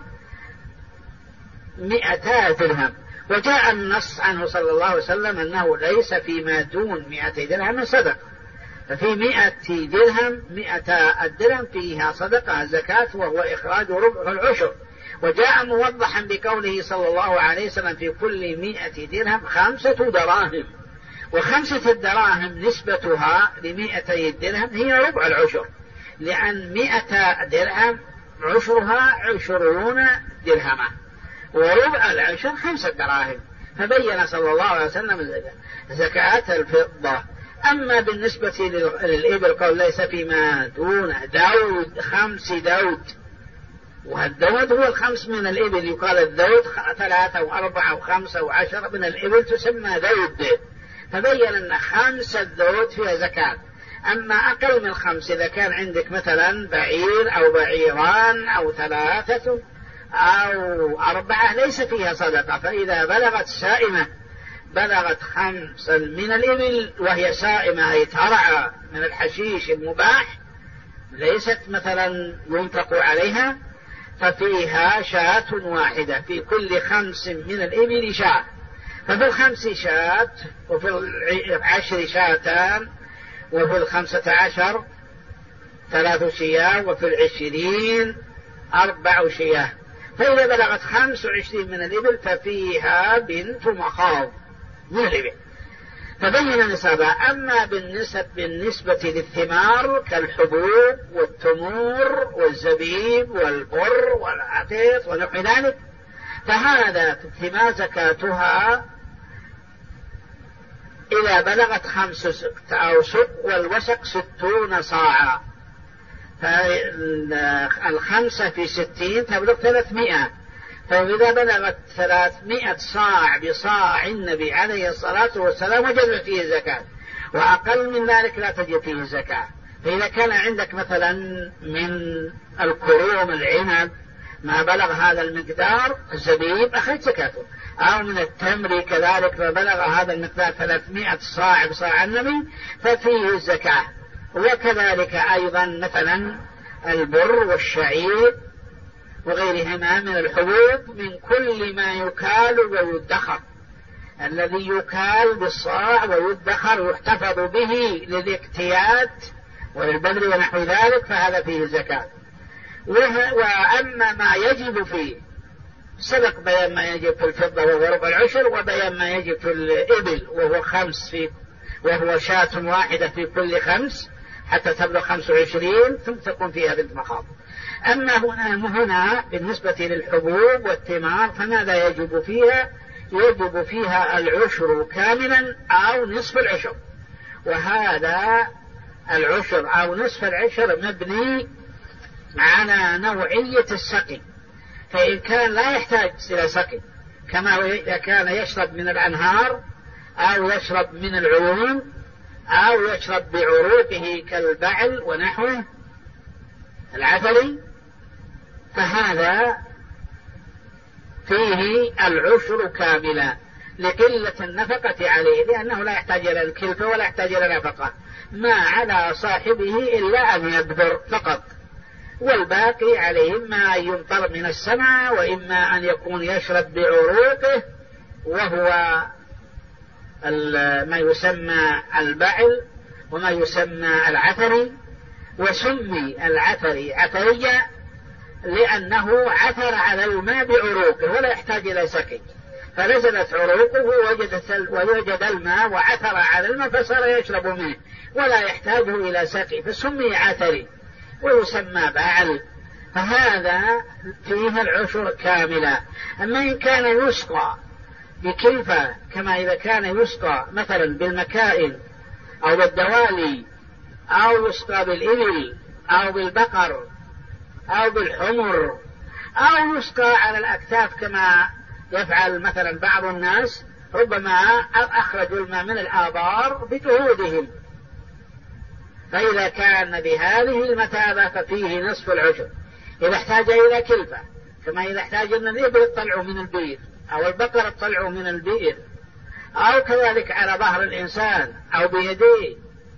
200 درهم. وجاء النص عنه صلى الله عليه وسلم أنه ليس فيما دون 200 درهم صدقة، ففي 100 درهم 100 الدرهم فيها صدقة زكاة، وهو إخراج ربع العشر. وجاء موضحا بقوله صلى الله عليه وسلم: في كل 100 درهم 5 دراهم. و5 الدراهم نسبتها ل200 درهم هي ربع العشر، لأن 100 درهم عشرها 20 درهما، وربع العشر 5 دراهم. فبين صلى الله عليه وسلم زكاة الفضة. أما بالنسبة للإبل قال: ليس فيما دون دود 5 دود، والدود هو 5 من الإبل. يقال الدود 3 و4 و5 و10 من الإبل تسمى دود. فبين أن 5 دود فيها زكاة. أما أقل من 5 إذا كان عندك مثلا بعير أو بعيران أو 3 أو 4 ليس فيها صدقة. فإذا بلغت سائمة بلغت 5 من الإبل وهي سائمة أي ترعى من الحشيش المباح، ليست مثلا ينفق عليها، ففيها شاة واحدة، في كل 5 من الإبل شاة. ففي 5 شاة، وفي 10 شاتان، وفي 15 3 شياه، وفي 20 4 شياه. فإذا بلغت 25 من الإبل ففيها بنت مخاض من الإبل، فبين نصابها. أما بالنسبة للثمار كالحبوب والتمور والزبيب والبر والعقيق ونحو ذلك، فهذا الثمار زكاتها إذا بلغت 5 أوسق، والوسق 60 صاعا، فالخمسة في 60 تبلغ 300. فإذا بلغت 300 صاع بصاع النبي عليه الصلاة والسلام وجب فيه الزكاة، وأقل من ذلك لا تجب فيه الزكاة. فإذا كان عندك مثلا من الكروم العنب ما بلغ هذا المقدار الزبيب أخرج زكاته، أو من التمر كذلك ما بلغ هذا المقدار 300 صاع بصاع النبي ففيه الزكاة. وكذلك أيضا مثلا البر والشعير وغيرهما من الحبوب من كل ما يكال ويدخر، الذي يكال بالصاع ويدخر يحتفظ به للاكتيات وللبذر ونحو ذلك فهذا فيه الزكاة. وأما ما يجب فيه سبق بيان ما يجب في الفضة وهو ربع العشر، وبيان ما يجب في الإبل وهو 5 وهو شاة واحدة في كل 5 حتى تبلغ 25 ثم تكون فيها بنت مخاض. أما هنا بالنسبة للحبوب والثمار فماذا يجب فيها؟ يجب فيها العشر كاملا أو نصف العشر، وهذا العشر أو نصف العشر مبني على نوعية السقي، فإن كان لا يحتاج إلى سقي كما إذا كان يشرب من الأنهار أو يشرب من العيون أو يشرب بعروقه كالبعل ونحوه العسل فهذا فيه العشر كاملا لقلة النفقة عليه، لأنه لا يحتاج إلى الكلفة ولا يحتاج إلى نفقة، ما على صاحبه إلا أن يبذر فقط، والباقي عليه ما يمطر من السماء، وإما أن يكون يشرب بعروقه وهو ما يسمى البعل وما يسمى العثري. وسمي العثري عثريا لأنه عثر على الماء بعروقه ولا يحتاج إلى سقي، فنزلت عروقه ووجد الماء وعثر على الماء فصار يشرب منه ولا يحتاجه إلى سقي فسمي عثري. ويسمى بعل، فهذا فيه العشر كاملة. أما إن كان يسقى بكلفة كما إذا كان يسقى مثلا بالمكائن أو بالدوالي أو يسقى بالإبل أو بالبقر أو بالحمر أو يسقى على الأكتاف كما يفعل مثلا بعض الناس، ربما أخرجوا الماء من الآبار بجهودهم، فإذا كان بهذه المثابة ففيه نصف العشر. إذا احتاج إلى كلفة كما إذا احتاج أن الإبل تطلعوا من البئر أو البقرة تطلعوا من البئر أو كذلك على ظهر الإنسان أو بيديه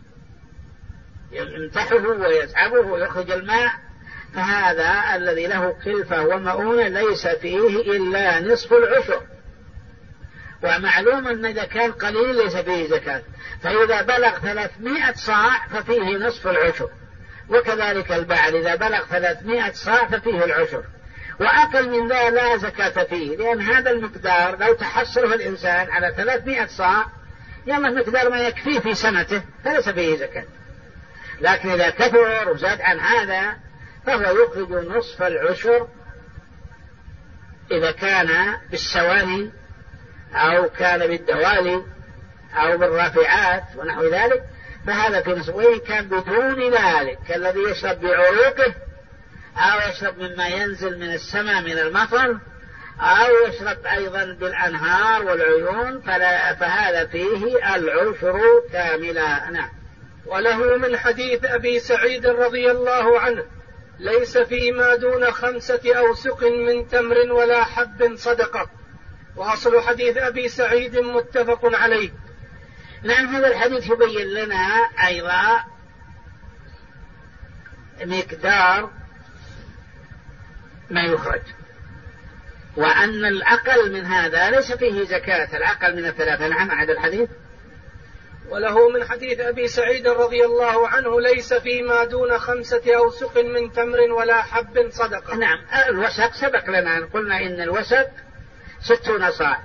يمتحه ويسحبه ويخرج الماء، فهذا الذي له كلفة ومؤونة ليس فيه إلا نصف العشر. ومعلوم أن إذا كان قليل ليس فيه زكاة، فإذا بلغ 300 صاع ففيه نصف العشر، وكذلك البعل إذا بلغ 300 صاع ففيه العشر، وأقل من ذا لا زكاة فيه، لأن هذا المقدار لو تحصله الإنسان على 300 صاع يلا مقدار ما يكفيه في سنته فليس فيه زكاة. لكن إذا كثر وزاد عن هذا فهو يخرج نصف العشر إذا كان بالسواني أو كان بالدوالي أو بالرافعات ونحو ذلك، فهذا في نصف. وإن كان بدون ذلك كالذي يشرب بعروقه أو يشرب مما ينزل من السماء من المطر أو يشرب أيضا بالأنهار والعيون فهذا فيه العشر كاملا. نعم. وله من حديث أبي سعيد رضي الله عنه: ليس فيما دون 5 أوسق من تمر ولا حب صدقة. وأصل حديث أبي سعيد متفق عليه. نعم، هذا الحديث يبين لنا أيضا مقدار ما يخرج، وأن الأقل من هذا ليس فيه زكاة، الأقل من 3. نعم، هذا الحديث. وله من حديث أبي سعيد رضي الله عنه: ليس فيما دون 5 أوسق من تمر ولا حب صدقة. نعم، الوسق سبق لنا أن قلنا إن الوسق 60 صاع،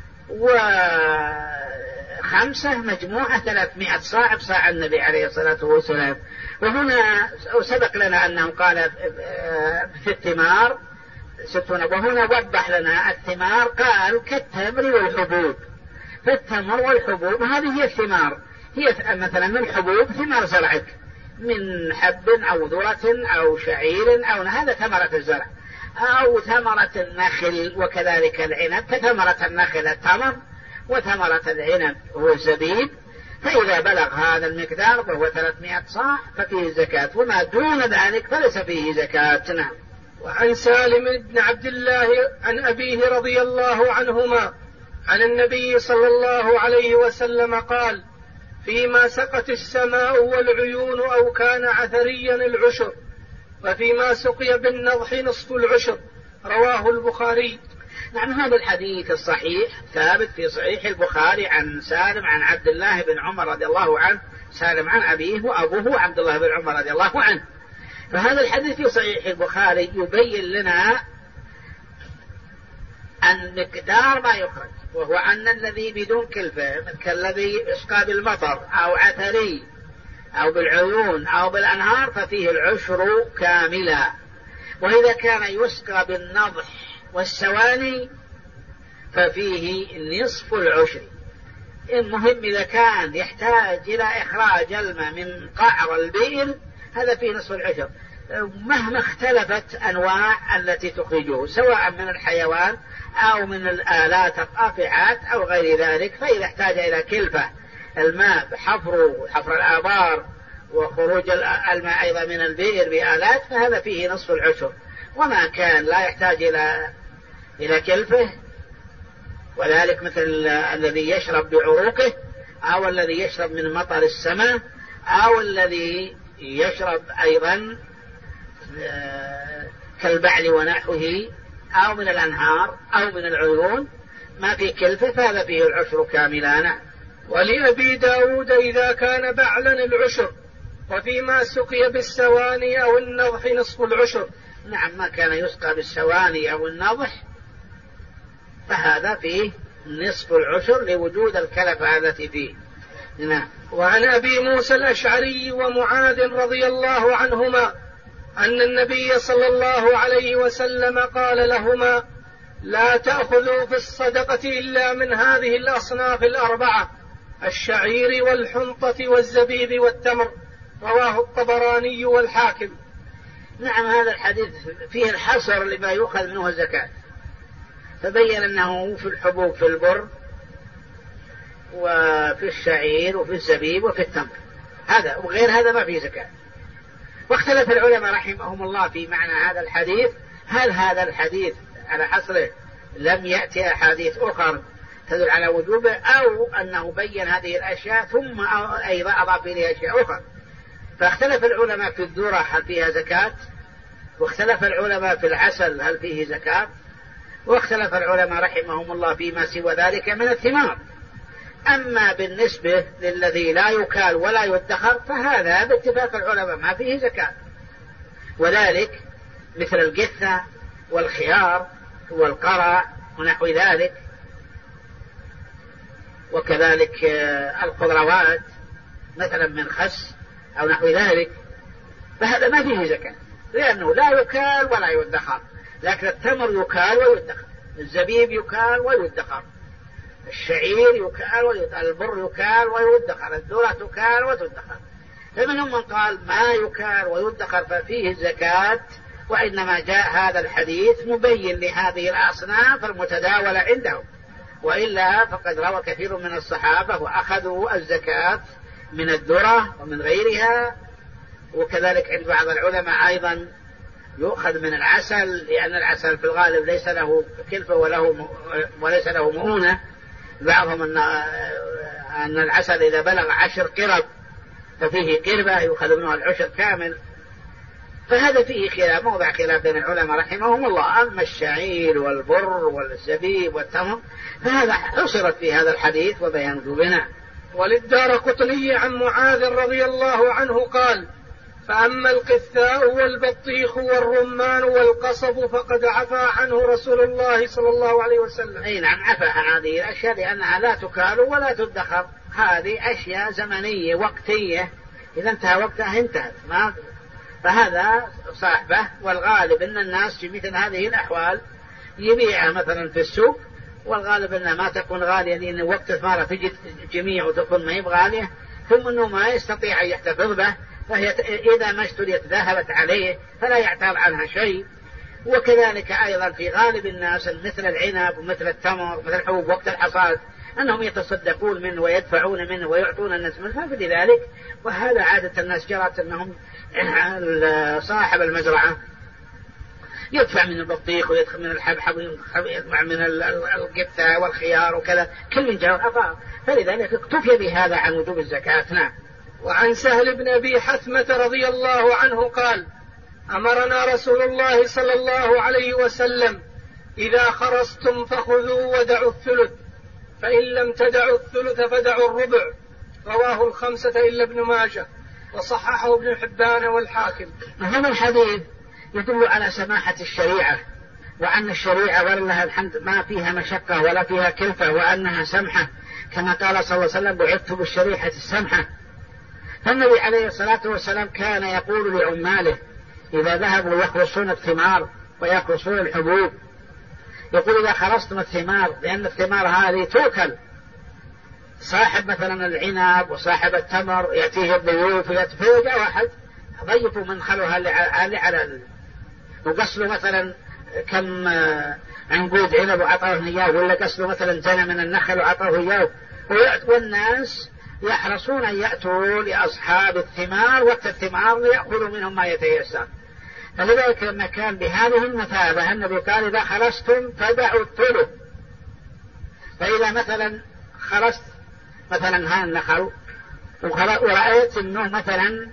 و5 مجموعة 300 صاع بصاع النبي عليه الصلاة والسلام. وهنا سبق لنا أنه قال في الثمار 60، وهنا وضح لنا الثمار قال كالتمر والحبوب. فالتمر والحبوب هذه هي الثمار، هي مثلا الحبوب ثمار زرعك من حب أو ذرة أو شعير أو هذا ثمرة الزرع، أو ثمرة النخل، وكذلك العنب كثمرة النخل التمر، وثمرة العنب هو الزبيب. فإذا بلغ هذا المقدار وهو 300 صاع ففيه زكاة، وما دون ذلك فليس فيه زكاة. نعم. وعن سالم بن عبد الله عن أبيه رضي الله عنهما عن النبي صلى الله عليه وسلم قال: فيما سقت السماء والعيون أو كان عثريا العشر، وفيما سقي بالنضح نصف العشر. رواه البخاري. نعم، هذا الحديث الصحيح ثابت في صحيح البخاري عن سالم عن عبد الله بن عمر رضي الله عنه، سالم عن أبيه وأبوه عبد الله بن عمر رضي الله عنه. فهذا الحديث في صحيح البخاري يبين لنا أن مقدار ما يخرج، وهو أن الذي بدون كلفة كالذي يسقى بالمطر أو عثري أو بالعيون أو بالأنهار ففيه العشر كاملا. وإذا كان يسقى بالنضح والسواني ففيه نصف العشر. المهم إذا كان يحتاج إلى إخراج الماء من قعر البئر هذا فيه نصف العشر، مهما اختلفت أنواع التي تخرجه سواء من الحيوان أو من الآلات القافعات أو غير ذلك. فإذا احتاج إلى كلفة الماء حفر الآبار وخروج الماء أيضا من البئر بآلات فهذا فيه نصف العشر. وما كان لا يحتاج إلى كلفة، وذلك مثل الذي يشرب بعروقه أو الذي يشرب من مطر السماء أو الذي يشرب أيضا كالبعل ونحوه أو من الأنهار أو من العيون ما في كلفة فهذا فيه العشر كاملا. ولأبي داود إذا كان بعلا العشر، وفيما سقي بالسواني أو النضح نصف العشر. نعم، ما كان يسقى بالسواني أو النضح فهذا فيه نصف العشر لوجود الكلفة التي فيه. نعم. وعن أبي موسى الأشعري ومعاذ رضي الله عنهما أن النبي صلى الله عليه وسلم قال لهما: لا تأخذوا في الصدقة إلا من هذه الأصناف الأربعة: الشعير والحنطة والزبيب والتمر. رواه الطبراني والحاكم. نعم، هذا الحديث فيه الحصر لما يؤخذ منه الزكاة، فبين أنه في الحبوب في البر وفي الشعير وفي الزبيب وفي التمر، هذا وغير هذا ما فيه زكاة. واختلف العلماء رحمهم الله في معنى هذا الحديث، هل هذا الحديث على حصره لم يأتي أحاديث أخرى تدل على وجوبه، أو أنه بين هذه الأشياء ثم أيضا أضاف إليها أشياء أخرى. فاختلف العلماء في الذرة هل فيها زكاة، واختلف العلماء في العسل هل فيه زكاة، واختلف العلماء رحمهم الله فيما سوى ذلك من الثمار. أما بالنسبة للذي لا يكال ولا يدخر فهذا باتفاق العلماء ما فيه زكاة، وذلك مثل القثة والخيار والقرع ونحو ذلك، وكذلك الخضروات مثلا من خس أو نحو ذلك، فهذا ما فيه زكاة لأنه لا يكال ولا يدخر. لكن التمر يكال ويدخر، الزبيب يكال ويدخر، الشعير يكال ويدخر، البر يكال ويدخر، الذرة تكال وتدخر. فمنهم من قال ما يكال ويدخر ففيه الزكاة، وإنما جاء هذا الحديث مبين لهذه الأصناف المتداولة عندهم، وإلا فقد روى كثير من الصحابة وأخذوا الزكاة من الذرة ومن غيرها. وكذلك عند بعض العلماء أيضا يؤخذ من العسل، لأن العسل في الغالب ليس له كلفة وليس له مؤونة. بعضهم أن العسل إذا بلغ 10 قرب ففيه قربة يؤخذ منها العشر كامل. فهذا فيه خلاف، موضع خلاف بين العلماء رحمهم الله. أما الشعير والبر والزبيب والتمر فهذا حصرت في هذا الحديث وبيان وجوبنا. وللدارقطني عن معاذ رضي الله عنه قال: فأما القثاء والبطيخ والرمان والقصب فقد عفى عنه رسول الله صلى الله عليه وسلم. أي نعم، عفى عن هذه الأشياء لأنها لا تكال ولا تدخر، هذه أشياء زمنية وقتية، إذا انتهى وقتها انتهت، فهذا صاحبه. والغالب أن الناس في مثل هذه الأحوال يبيعها مثلا في السوق، والغالب أنها ما تكون غالية لأن وقت الثمرة تجد جميع وتكون ما هي بغالية، ثم أنه ما يستطيع أن يحتفظ به، فهي إذا ما اشتريت ذهبت عليه فلا يعتبر عنها شيء. وكذلك أيضا في غالب الناس مثل العنب ومثل التمر مثل الحبوب وقت الحصاد أنهم يتصدقون منه ويدفعون منه ويعطون الناس منه، ففي ذلك. وهذا عادة الناس جرت أنهم صاحب المزرعة يدفع من البطيخ ويدخل من الحبحب ويدفع من القثة والخيار وكذا، كل من جاء عطاء، فلذلك اكتفي بهذا عن وجوب الزكاة. نعم. وعن سهل بن أبي حثمة رضي الله عنه قال: أمرنا رسول الله صلى الله عليه وسلم: إذا خرستم فخذوا ودعوا الثلث، فإن لم تدعوا الثلث فدعوا الربع. رواه الخمسة إلا ابن ماجه، وصححه ابن حبان والحاكم. هذا الحديث يدل على سماحة الشريعة، وأن الشريعة ولله الحمد ما فيها مشقة ولا فيها كلفة، وأنها سمحة، كما قال صلى الله عليه وسلم: بعثت بالشريعة السمحة. فالنبي عليه الصلاة والسلام كان يقول لعماله إذا ذهبوا يخرصون الثمار ويخرصون الحبوب، يقول: إذا خرصتم الثمار، لأن الثمار هذه توكل، صاحب مثلا العنب وصاحب التمر يأتيه الضيوف، فيجاء واحد ضيفوا منخلها على وقصلوا مثلا كم عنقود عنب وعطوه إياه، ولا قصلوا مثلا جنة من النخل وعطوه إياه، والناس يحرصون أن يأتوا لأصحاب الثمار وقت الثمار ليأخذوا منهم ما يتيسر. فلذلك لما كان بهذه المثابة النبي قال: إذا خرستم فدعوا الثلث. فإذا مثلا خرست مثلا هذا النخل ورأيت أنه مثلا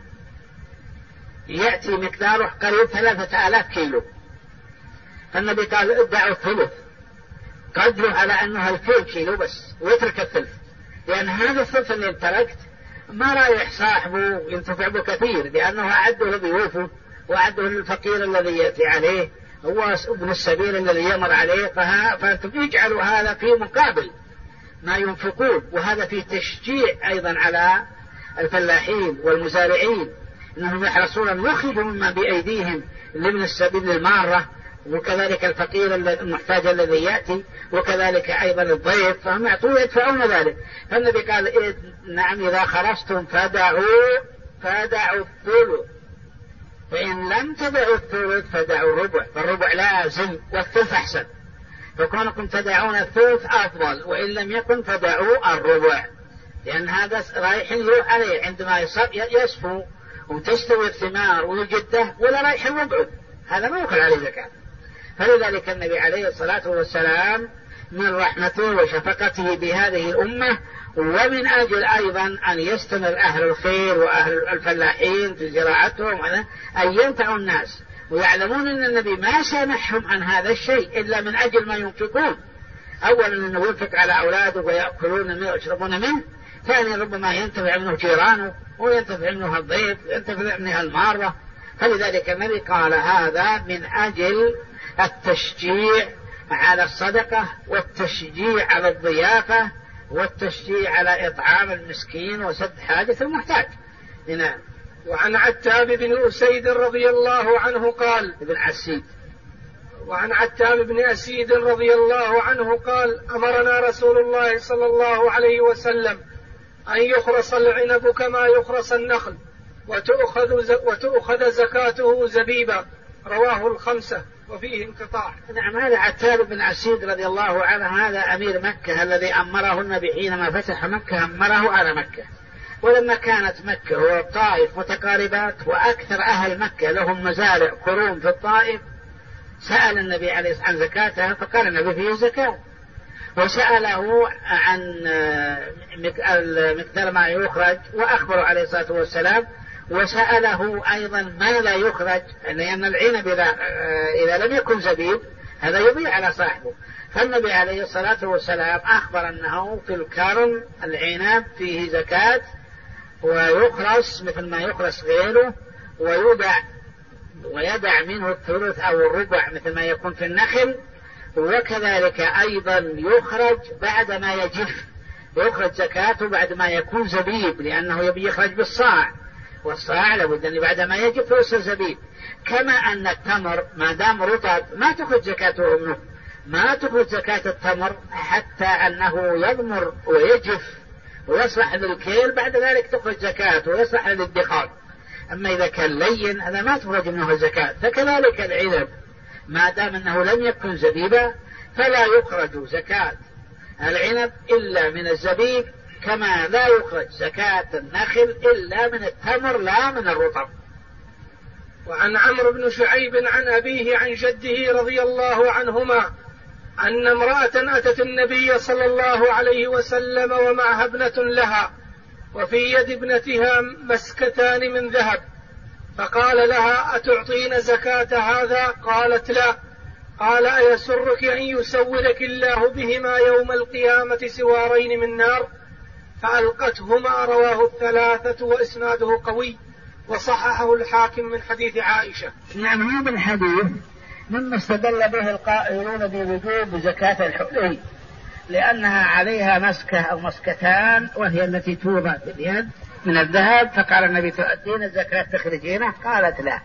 يأتي مقداره قريب 3000 كيلو، فالنبي قال: ادعوا الثلث، قدروا على أنه 2000 كيلو بس، ويترك الثلث، لأن هذا الثلث اللي تركت ما رايح صاحبه ينتفع به كثير، لأنه أعده لضيوفه وأعده للفقير الذي يأتي عليه، هو ابن السبيل الذي يمر عليه، فأنتم يجعلوا هذا في مقابل ما ينفقون. وهذا فيه تشجيع أيضا على الفلاحين والمزارعين، أنهم يحرصون أن يخرجوا مما بأيديهم لمن السبيل المارة، وكذلك الفقير المحتاج الذي يأتي، وكذلك أيضا الضيف، فهم يدفعون ذلك. فالنبي قال: نعم، إذا خرجتم فدعوا الثلث، فإن لم تدعوا الثلث فدعوا الربع، فالربع لازم والثلث أحسن، فكونكم تدعون الثلث أفضل، وإن لم يكن فدعوا الربع، لأن هذا رايح يروح عليه عندما يصفو وتستوي الثمار ويجده، ولا رايح يقعد، هذا ما يقل عليه زكاة. فلذلك النبي عليه الصلاة والسلام من رحمته وشفقته بهذه الأمة، ومن أجل أيضا أن يستمر أهل الخير وأهل الفلاحين في زراعتهم أن ينفعوا الناس، ويعلمون أن النبي ما سامحهم عن هذا الشيء إلا من أجل ما ينفقون. أولا أنه ينفق على أولاده ويأكلون منه ويشربون منه، ثانيا ربما ينتفع منه جيرانه، وينتفع منه الضيف، ينتفع منه المارة. فلذلك النبي قال: هذا من أجل التشجيع على الصدقة، والتشجيع على الضيافة، والتشجيع على إطعام المسكين وسد حاجة المحتاج. هنا. وعن عتاب بن أسيد رضي الله عنه قال: ابن عسيد. وعن عتاب بن أسيد رضي الله عنه قال: أمرنا رسول الله صلى الله عليه وسلم أن يخرص العنب كما يخرص النخل، وتؤخذ زكاته زبيبا. رواه الخمسة، وفيه انقطاع. نعم، هذا عتاب بن عسيد رضي الله عنه، هذا أمير مكة الذي أمره النبي حينما فتح مكة، أمره على مكة. ولما كانت مكة والطائف متقاربات، وأكثر أهل مكة لهم مزارع قرون في الطائف، سأل النبي عليه الصلاة والسلام عن زكاتها، فقال النبي فيه زكاة. وسأله عن مقدار ما يخرج، وأخبره عليه الصلاة والسلام. وسأله أيضا ما لا يخرج، لأن العنب إذا لم يكن زبيب هذا يضيع على صاحبه. فالنبي عليه الصلاة والسلام أخبر أنه في الكرم العنب فيه زكاة، ويخرص مثل ما يخرص غيره، ويدع منه الثلث أو الربع مثل ما يكون في النخل. وكذلك أيضا يخرج بعد ما يجف، يخرج زكاته بعد ما يكون زبيب، لأنه يبي يخرج بالصاع، والصاع لابد أن بعد ما يجف يصير زبيب. كما أن التمر ما دام رطب ما تخرج زكاته منه، ما تخرج زكاة التمر حتى أنه يضمر ويجف ويصلح للكيل، بعد ذلك تخرج زكاته ويصلح للادخار. أما إذا كان لين هذا ما تخرج منه الزكاة. فكذلك العنب ما دام أنه لم يكن زبيبا فلا يخرج زكاة العنب إلا من الزبيب، كما لا يخرج زكاة النخل إلا من التمر لا من الرطب. وعن عمرو بن شعيب عن أبيه عن جده رضي الله عنهما أن امرأة أتت النبي صلى الله عليه وسلم ومعها ابنة لها وفي يد ابنتها مسكتان من ذهب، فقال لها: أتعطين زكاة هذا؟ قالت: لا. قال: أيسرك أن يسورك الله بهما يوم القيامة سوارين من نار؟ فألقتهما. رواه الثلاثة وإسناده قوي، وصححه الحاكم من حديث عائشة. نعم، هذا الحديث مما استدل به القائلون بوجوب زكاة الحلي، لأنها عليها مسكة أو مسكتان، وهي التي توضع في اليد من الذهب. فقال النبي: تؤدين الزكاة تخرجينه؟ قالت: لا.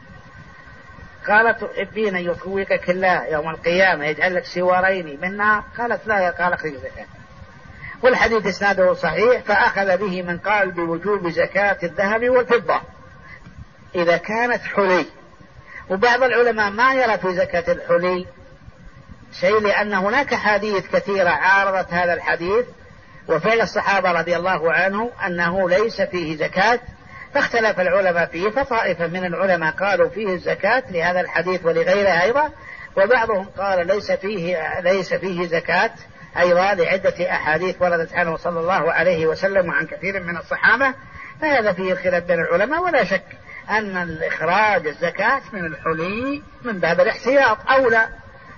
قالت: تحبين أن يكويك الله يوم القيامة يجعل لك سوارين من نار؟ قالت: لا. قال: اخرج زكاة. والحديث اسناده صحيح، فأخذ به من قال بوجوب زكاة الذهب والفضة إذا كانت حلي. وبعض العلماء ما يرى في زكاة الحلي شيء، لأن هناك حديث كثيرة عارضت هذا الحديث، وفعل الصحابة رضي الله عنه أنه ليس فيه زكاة، فاختلف العلماء فيه. فطائفة من العلماء قالوا فيه الزكاة لهذا الحديث ولغيره أيضا، وبعضهم قال ليس فيه زكاة أيضا لعدة أحاديث وردت عنه صلى الله عليه وسلم وعن كثير من الصحابة. فهذا فيه الخلاف بين العلماء، ولا شك أن الإخراج الزكاة من الحلي من باب الاحتياط أولى،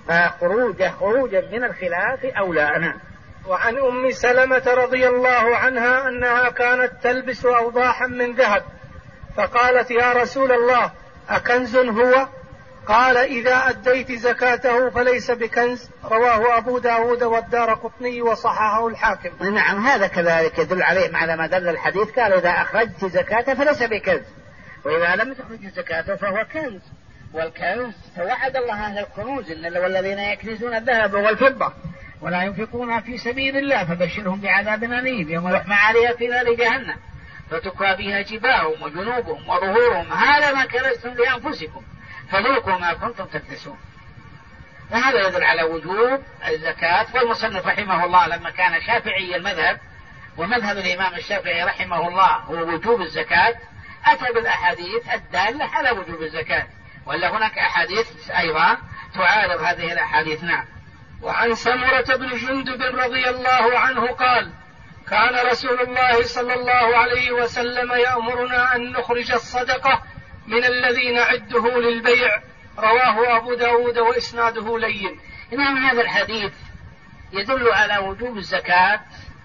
فخروجا من الخلاف أولى. أنا. وعن أم سلمة رضي الله عنها أنها كانت تلبس أوضاحا من ذهب، فقالت: يا رسول الله، أكنز هو؟ قال: إذا أديت زكاته فليس بكنز. رواه أبو داود والدارقطني وصححه الحاكم. نعم، هذا كذلك يدل عليه على ما دل الحديث. قال: إذا أخرجت زكاته فليس بكنز، وإذا لم تخرج زكاته فهو كنز. والكنز توعد الله أهل الكنوز: إن والذين يكنزون الذهب والفضة ولا ينفقونها في سبيل الله فبشرهم بعذاب أليم يوم يحمى عليها في نار جهنم فتكوى بها جباههم وجنوبهم وظهورهم هذا ما كنزتم لأنفسكم فذوقوا ما كنتم تكنزون. وهذا يدل على وجوب الزكاة. والمصنف رحمه الله لما كان شافعي المذهب، ومذهب الإمام الشافعي رحمه الله هو وجوب الزكاة، أتى بالأحاديث الدالة على وجوب الزكاة، ولا هناك أحاديث أيضا تعارض هذه الأحاديث. نعم. وعن سمرة بن جندب رضي الله عنه قال: كان رسول الله صلى الله عليه وسلم يأمرنا أن نخرج الصدقة من الذي نعده للبيع. رواه أبو داود وإسناده لين. نعم، هذا الحديث يدل على وجوب الزكاة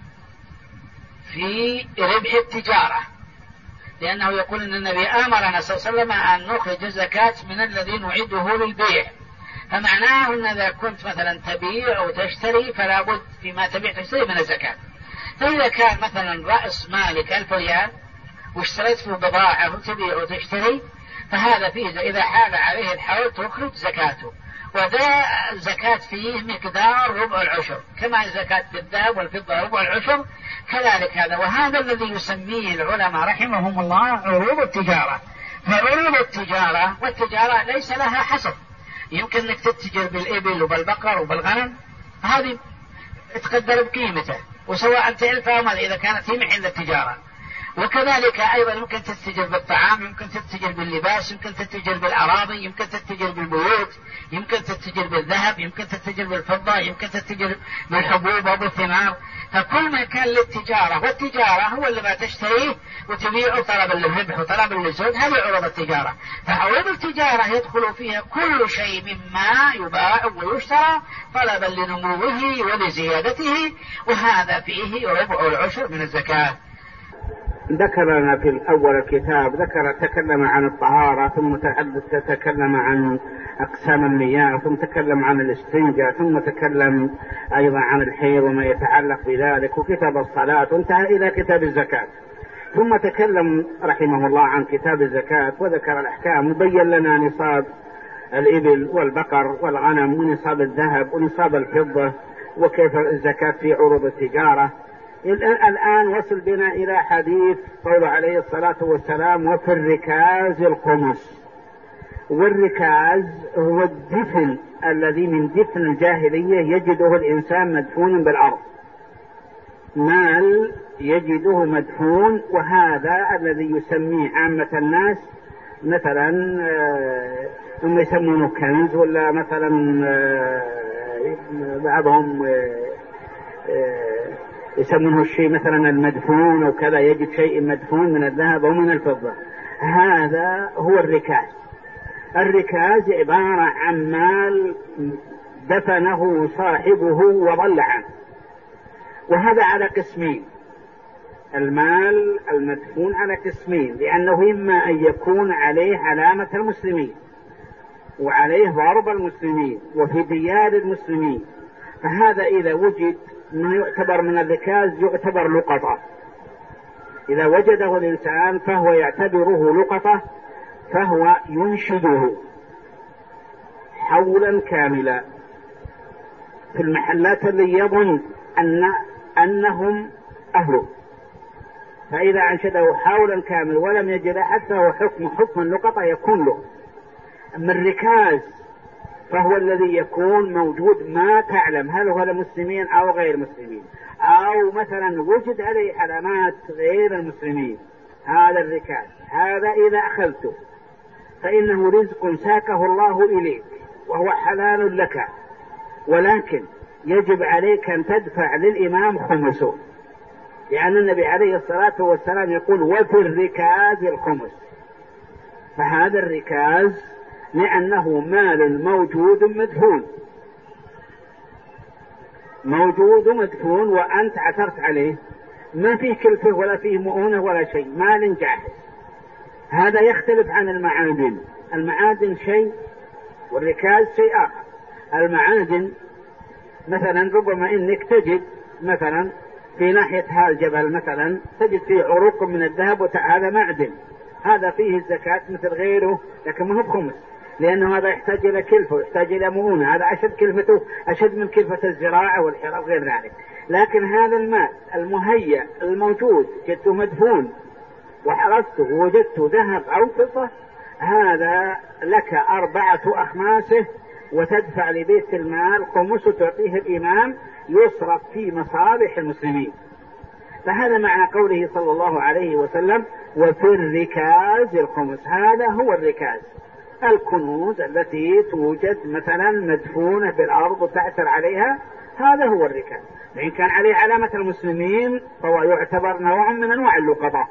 في ربح التجارة، لأنه يقول أن النبي أمرنا صلى الله عليه وسلم أن نخرج الزكاة من الذي نعده للبيع. فمعناه أن إذا كنت مثلا تبيع أو تشتري فلا بد فيما تبيع تشتري من الزكاة. فإذا كان مثلا رأس مالك 1000 ريال واشتريت في بضاعة وتبيع وتشتري، فهذا فيه إذا حال عليه الحول تخرج زكاته، وذا الزكاة فيه مقدار ربع العشر، كما الزكاة في الذهب والفضة ربع العشر كذلك هذا. وهذا الذي يسميه العلماء رحمهم الله عروض التجارة. فعروض التجارة والتجارة ليس لها حصر، يمكن أنك تتجر بالإبل وبالبقر وبالغنم، هذه تقدر بقيمته، وسواء تلف أو ماذا إذا كانت في محل التجارة. وكذلك أيضا يمكن تتجر بالطعام، يمكن تتجر باللباس، يمكن تتجر بالأراضي، يمكن تتجر بالبيوت، يمكن تتجر بالذهب، يمكن تتجر بالفضة، يمكن تتجر بالحبوب أو بالثمار. فكل ما كان للتجارة، والتجارة هو اللي ما تشتريه وتبيعه طلبا للربح وطلبا للزهد، هذه عروض التجارة. فعروض التجارة يدخل فيها كل شيء مما يباع ويشترى طلبا لنموه ولزيادته، وهذا فيه ربع العشر من الزكاة. ذكر لنا في الأول الكتاب تكلم عن الطهارة، ثم تكلم عن أقسام المياه، ثم تكلم عن الاستنجاء، ثم تكلم أيضا عن الحيض وما يتعلق بذلك، وكتاب الصلاة، وانتهى إلى كتاب الزكاة. ثم تكلم رحمه الله عن كتاب الزكاة وذكر الأحكام، وبين لنا نصاب الإبل والبقر والغنم ونصاب الذهب ونصاب الفضة وكيف الزكاة في عروض التجارة. الآن وصل بنا إلى حديث قول عليه الصلاة والسلام: وفي الركاز الخمس. والركاز هو الدفن الذي من دفن الجاهلية يجده الإنسان مدفون بالأرض، مال يجده مدفون، وهذا الذي يسميه عامة الناس مثلا هم يسمونه كنز، ولا مثلا بعضهم يسمونه الشيء مثلا المدفون أو كذا، يجد شيء مدفون من الذهب أو من الفضة، هذا هو الركاز. الركاز عبارة عن مال دفنه صاحبه وضل عنه، وهذا على قسمين. المال المدفون على قسمين، لأنه إما أن يكون عليه علامة المسلمين وعليه ضرب المسلمين وفي ديار المسلمين، فهذا إذا وجد ما يعتبر من الركاز يعتبر لقطة. إذا وجده الإنسان فهو يعتبره لقطة، فهو ينشده حولا كاملا في المحلات اللي يظن أنهم أهله، فإذا أنشده حولا كامل ولم يجد أحد فهو حكم اللقطة يكون له. أما الركاز فهو الذي يكون موجود ما تعلم هل هو المسلمين أو غير المسلمين، أو مثلا وجد عليه علامات غير المسلمين، هذا الركاز. هذا إذا أخذته فإنه رزق ساكه الله إليك وهو حلال لك، ولكن يجب عليك أن تدفع للإمام خمسه، لأن النبي عليه الصلاة والسلام يقول وفي الركاز الخمس. فهذا الركاز لأنه مال موجود مدفون وأنت عثرت عليه، ما فيه كلفة ولا فيه مؤونة ولا شيء، مال جاهز. هذا يختلف عن المعادن. المعادن شيء والركاز شيء آخر. المعادن مثلا ربما إنك تجد مثلا في ناحية هذا الجبل مثلا تجد فيه عروق من الذهب، هذا معدن، هذا فيه الزكاة مثل غيره، لكن ما هو بخمس، لأنه هذا يحتاج إلى كلفة ويحتاج إلى مؤونة، هذا كلفته أشد من كلفة الزراعة والحرث غير ذلك. لكن هذا المال المهيأ الموجود جدته مدفون وحرثته ووجدته ذهب أو فضة، هذا لك 4 أخماسه، وتدفع لبيت المال خمس وتعطيه الإمام يصرف في مصالح المسلمين. فهذا معنى قوله صلى الله عليه وسلم وفي الركاز الخمس. هذا هو الركاز، الكنوز التي توجد مثلا مدفونة بالأرض وتأثر عليها، هذا هو الركاز. وإن كان عليه علامة المسلمين فهو يعتبر نوع من أنواع اللقطة،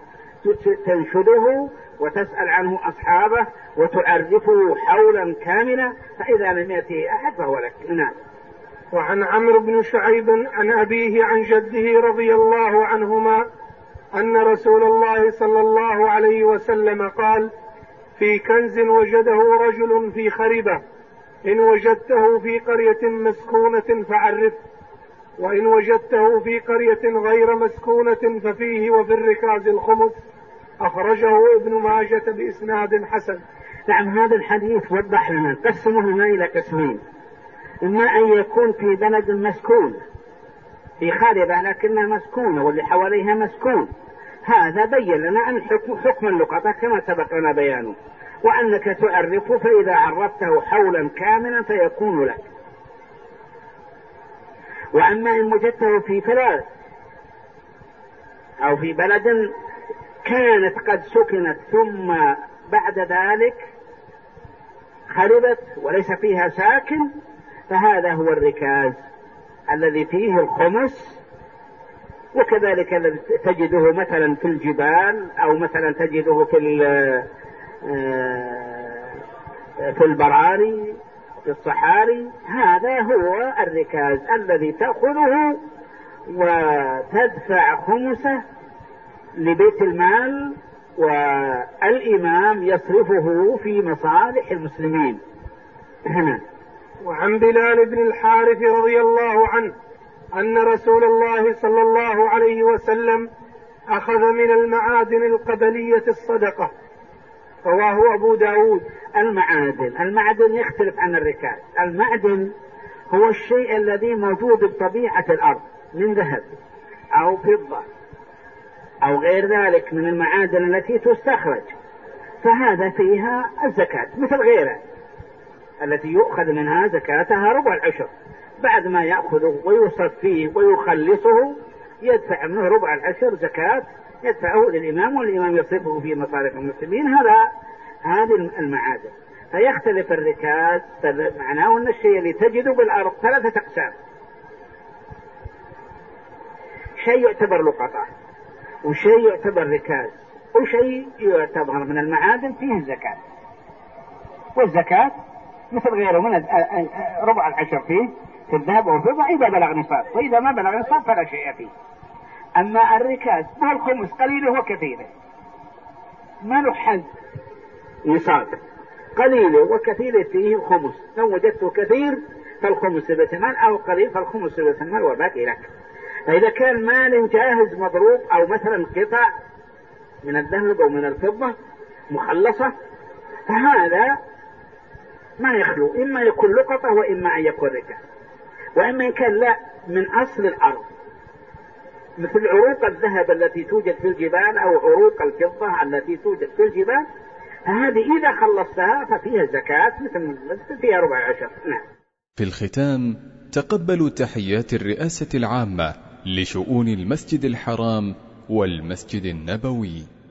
تنشده وتسأل عنه أصحابه وتعرفه حولا كاملا، فإذا لم يأتيه أحد فهو لك. نعم. وعن عمرو بن شعيب عن أبيه عن جده رضي الله عنهما أن رسول الله صلى الله عليه وسلم قال في كنز وجده رجل في خربة، إن وجدته في قرية مسكونة فعرف، وإن وجدته في قرية غير مسكونة ففيه وفي الركاز الخمس. أخرجه ابن ماجة بإسناد حسن. نعم. هذا الحديث وضح لنا قسمه هنا إلى قسمين، إما أن يكون في بلد مسكون في خاربة لكنها مسكونة واللي حواليها مسكون، هذا بين لنا أن حكم اللقطة كما سبق لنا بيانه، وأنك تعرفه، فإذا عرفته حولا كاملا فيكون لك. وأما إن وجدته في فلاة أو في بلد كانت قد سكنت ثم بعد ذلك خربت وليس فيها ساكن، فهذا هو الركاز الذي فيه الخمس. وكذلك الذي تجده مثلا في الجبال أو مثلا تجده في البراري في الصحاري، هذا هو الركاز الذي تأخذه وتدفع خمسه لبيت المال والإمام يصرفه في مصالح المسلمين. وعن بلال بن الحارث رضي الله عنه أن رسول الله صلى الله عليه وسلم أخذ من المعادن القبلية الصدقة، رواه أبو داود. المعدن يختلف عن الركاز. المعدن هو الشيء الذي موجود بطبيعة الأرض من ذهب أو فضة أو غير ذلك من المعادن التي تستخرج، فهذا فيها الزكاة مثل غيره التي يؤخذ منها زكاتها ربع العشر، بعد ما يأخذه ويصرف فيه ويخلصه يدفع منه ربع العشر زكاة، يدفعه للإمام والإمام يصرفه في مصالح المسلمين. هذا هذه المعادن. فيختلف الركاز، معناه أن الشيء اللي تجده بالأرض 3 أقسام: شيء يعتبر لقطة، وشيء يعتبر ركاز، وشيء يعتبر من المعادن فيه الزكاة. والزكاة مثل غيره من ربع العشر فيه في الذهب والفضة إذا بلغ نصاب، وإذا ما بلغ نصاب فلا شيء فيه. أما الركاز هو الخمس قليله وكثيره، ما له حد نصاب، قليله وكثيره فيه الخمس، لو وجدته كثير فالخمس بثمان، أو قليل فالخمس بثمان وباقي لك. فإذا كان مال جاهز مضروب، أو مثلا قطع من الذهب أو من الفضة مخلصة، فهذا ما يخلو، إما يكون لقطة وإما أن يكون ركاز، وإما إن كان لا من أصل الأرض، مثل عروق الذهب التي توجد في الجبال أو عروق الفضة التي توجد في الجبال، هذه إذا خلصتها ففيها زكاة مثل فيها ربع عشر. نعم. في الختام تقبلوا تحيات الرئاسة العامة لشؤون المسجد الحرام والمسجد النبوي.